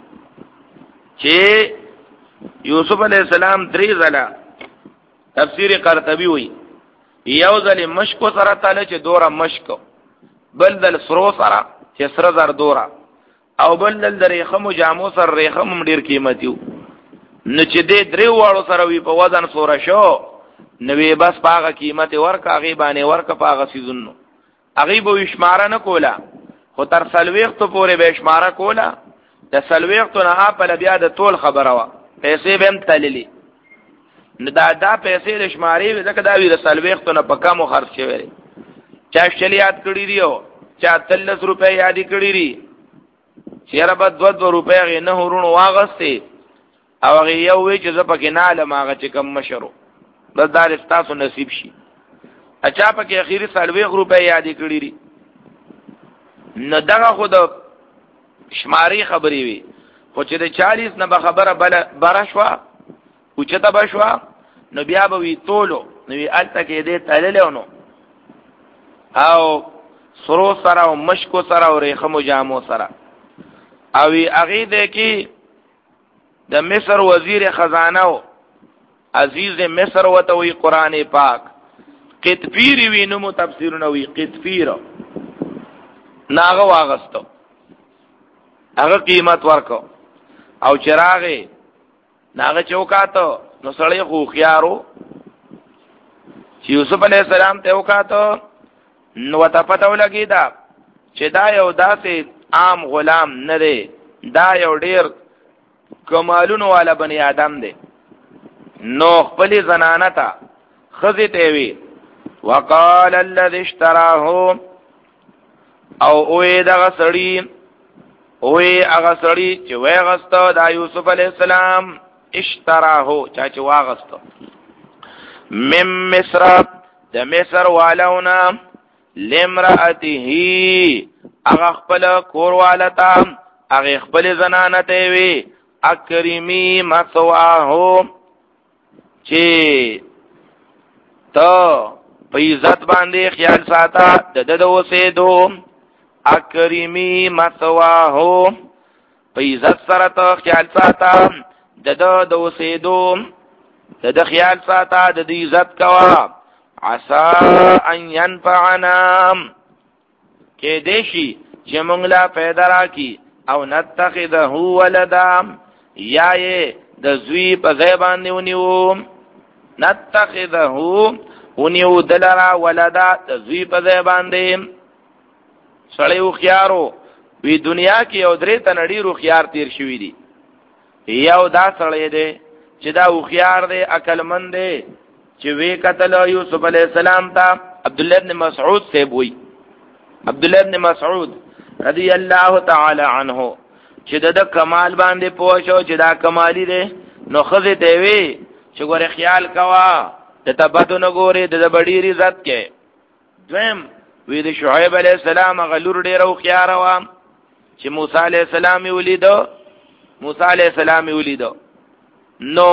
چې یوسف علیہ السلام درې ځله تفسیر قرطبی وی یو ځل مشکو سره تعالی چې دوره مشکو بل دل سرو سره چې سره زر دوره او بل دل ریخم جامو سره ریخم ډیر قیمتیو نو چې دې درې واړو سره وی په وزن سوره شو نوې بس پاغه قیمت ورکا غي باندې ورکا پاغه سيزونو اغي به شماره نه کولا خو تر سلويخت پورې به شماره کولا د سلويخت نه په بیا د ټول خبره وا پیسې به هم تللی نو دا دا پیسې د شمارې ځکه دا وی د سلويخت نه په کمو خرج شوی چا شلیات کړی دیو چا تلس روپے یادی کړی ری چیرې به دو دو روپے غي نه ورونو واغسته او هغه یو وی چې زپکه نه علم هغه چې کم مشرو بس دار استاسو نصیب شي اچھا پکې اخیری سلويخ روپے یادی کړی ری نه دغه خود شماری خبرې وي خو چې د چالیس نه به خبره بل برشوا او چې تا بشوا نو بیا به وی تولو نو وی الته کې دې تللې نو او سرو سره او مشکو سره او ریخم جامو سره او وی اغه دې کې د مصر وزیر خزانه او عزیز مصر وته وی قران پاک قطفیر وی نو تفسیر نو وی قطفیر ناغه واغستو هغه قیمت ورکو او چراغه ناغه چوکاتو نو سړی خو خيارو چې یوسف علی السلام ته وکاتو نو ته پته ولګی دا چې دا یو داسې عام غلام نه دی دا یو ډیر کمالونو والا بنی آدم دی نو خپل زنانه ته خزی ته وی وقال الذي اشتراه او اوې دغه سړی اوې هغه سړی چې وای غستو د یوسف علی السلام اشتراه چا چې واغستو مم مصر د مصر والونا لمرأته هغه خپل کور والتا هغه خپل زنانه ته وی اکرمی مسواه چې ته په عزت باندې خیال ساته د د اوسېدو اکرمی مسواه په عزت سره ته خیال ساته د د اوسېدو د د خیال ساته د عزت کوا عسى ان ينفعنا کې دیشي چې موږ لا پیدا راکی او نتخذه ولدا یا یې د زوی په ځای باندې ونیو نتخذه ونیو دلرا ولدا د زوی په ځای باندې سړی خو خيارو وی دنیا کې او درې تنړي رو خيار تیر شوی دي یو دا سړی دی چې دا خو خيار دی عقل مند دی چې وی قتل یوسف علی السلام ته عبد الله ابن مسعود سے وی عبد الله ابن مسعود رضی الله تعالی عنہ چې د کمال باندې پوښو چې دا کمالی دی نو خزه ته وی چې ګوره خیال کوا د تبدو نه ګوره د بډیر عزت کې دویم وی د شعیب علی السلام غلور ډیرو خيار و چې موسی علی السلام ولید موسی علیہ السلام ولیدو نو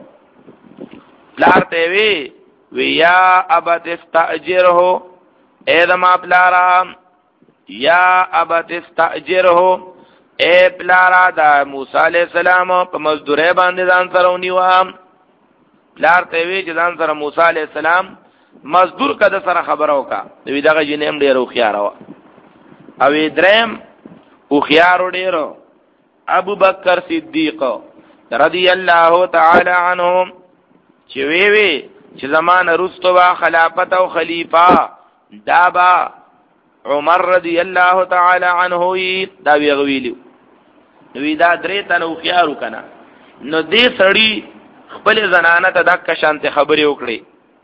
پلار ته وی وی یا ابت استاجره اے دما پلارا یا ابت استاجره اے پلارا دا موسی علیہ السلام په مزدوره باندې ځان سره ونیو پلار ته وی چې ځان سره موسی علیہ السلام مزدور کده سره خبرو کا وی دغه جنیم ډیرو خيارو او دریم او خيارو ډیرو ابو بکر صدیق رضی الله تعالی عنهم چې وی وی چې زمانه رستو با خلافت او خلیفہ دابا عمر رضی الله تعالی عنه دا وی غویلو وی دا درې تنو خيارو کنه نو دې سړی خپل زنانه ته دک شانته خبرې وکړي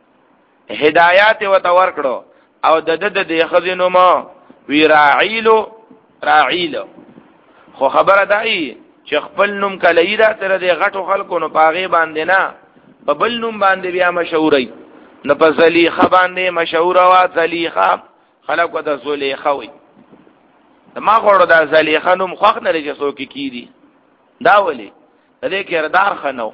هدایات و تور کړو او د د د خزینو ما وی راعیلو راعیلو خو خبره دای چې خپل نوم کلی دا تر د غټو خلکو نو پاغه باندې نه په بل نوم باندې بیا مشهوري نو په زلیخه باندې مشهور وا زلیخه خلکو د زلیخه وي ما غوړو د زلیخه نوم خوښ نه لري څوک کیدی دا ولي د دې کردار خنو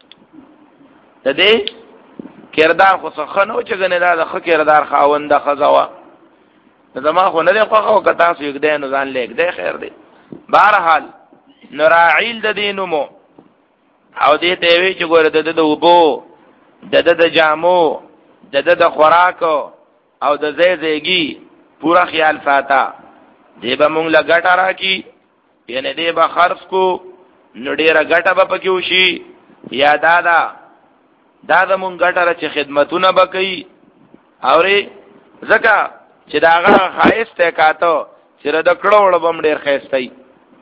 د دې کردار خو څخنو چې غنه دا د خ کردار خاوند خزوا زما خو نه دی خوخه او کتا سو یک دین ځان لیک دی خیر دی بهرحال نراعیل د دینمو او دې ته وی چې ګوره د د وبو د د جامو د د خوراک او د زیږی پورا خیال ساته دی به مونږ لا ګټه راکی یعنی دی به خرڅ کو نو ډیره ګټه به پکې وشي یا دادا دا د مونږ ګټره چې خدمتونه بکې اوري زکه چې دا هغه خایسته کاته چې د کړهوړ بم ډیر خایستای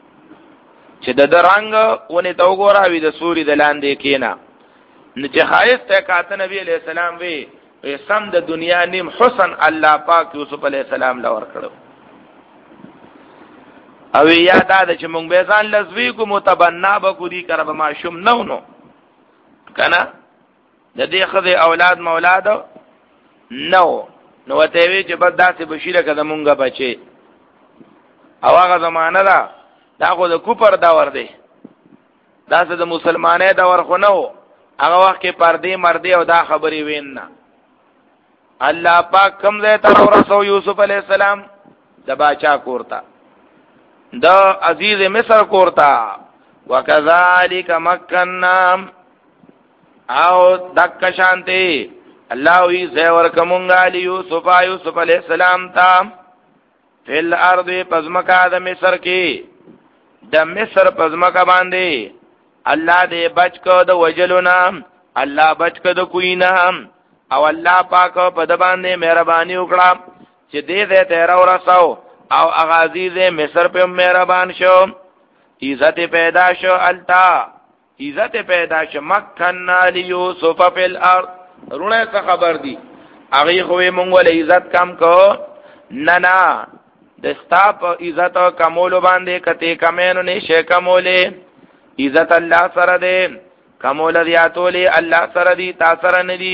چې د رنگ ونی تو ګوراوي د سوري د لاندې کینا نو چې خایسته کاته نبی علیہ السلام وی سم د دنیا نیم حسن الله پاک یوسف علیہ السلام لور کړو او یا دا چې مونږ به ځان لزوی کو متبنا بکو دی کړه ما شوم نو نو کنه د دې خدای اولاد مولاد نو نو ته وی چې بس داسې بشیره کده مونږه بچي او هغه زمانہ دا دا خو د کوپر دا ور دی دا څه د مسلمانې دا ور خو نو هغه وخت کې پردې مردې او دا خبرې وین الله پاک کوم ځای ته ورسو یوسف علی السلام د باچا کورتا د عزیز مصر کورتا وکذالک مکننا او دک شانتی الله وی زور کومنګا لی یوسف یوسف علیہ السلام تا فل ارض پزمکا د مصر کې د مصر پزمکا باندې الله دې بچ کو د وجلونا الله بچ کو د کوینا او الله پاک په د باندې مهرباني وکړه چې دې دې ته راورساو او اغازیز مصر په مهربان شو عزت پیدا شو التا عزت پیدا شو مکننا لیوسف فی الارض رونه څه خبر دی هغه خو مونږ ول عزت کم کو نه نه د ستاپ عزت او کمول باندې کته کمینو نشه کموله عزت الله سره دی کمول دیاتولې الله سره دی تاسو سره نه دی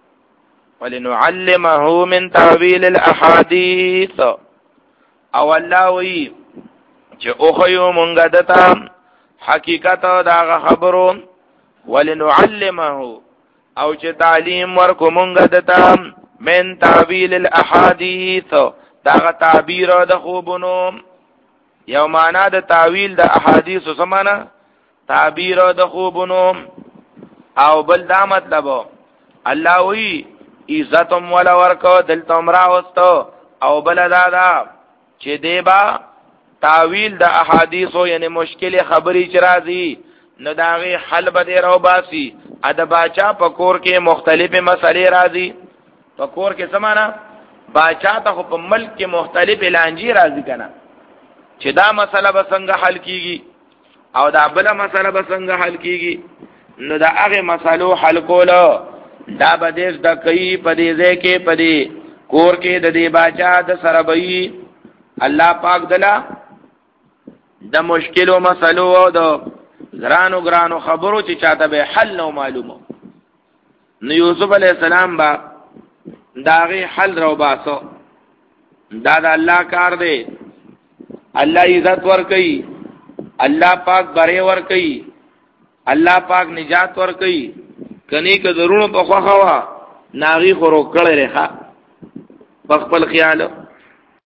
ولنعلمه من تاویل الاحاديث او الله وی چې او خو مونږ دتا حقیقت دا خبرو ولنعلمه او چې تعلیم ورکو مونږ دتا من تعبیل الاحاديث دا تعبیر د خوبونو یو معنا د تعویل د احادیث سمانا تعبیر د خوبونو او بل دا مطلب الله وی عزتم ولا ورکو دلتم راوستو او بل دا دا چې دیبا تعویل د احادیثو یعنی مشکل خبری چې راځي نو داغه حل به راو باسي ادب باچا په کور کې مختلفه مسلې راځي په کور کې سمانا باچا ته په ملک کې مختلف لانجی راځي کنه چې دا مسله به څنګه حل کیږي او دا بل مسله به څنګه حل کیږي نو دا هغه مسلو حل کولو دا به دې د کوي په دې ځای کې په دې کور کې د دې باچا د سره به الله پاک دلا د مشکلو مسلو او د ګرانو ګرانو خبرو چې چاته به حل نو معلومه نو یوسف علی السلام با داغه حل رو باسو دا د الله کار دی الله عزت ور کوي الله پاک بره ور کوي الله پاک نجات ور کوي کني که درونو په خوا خوا ناغي خورو کړه رخه په خپل خیال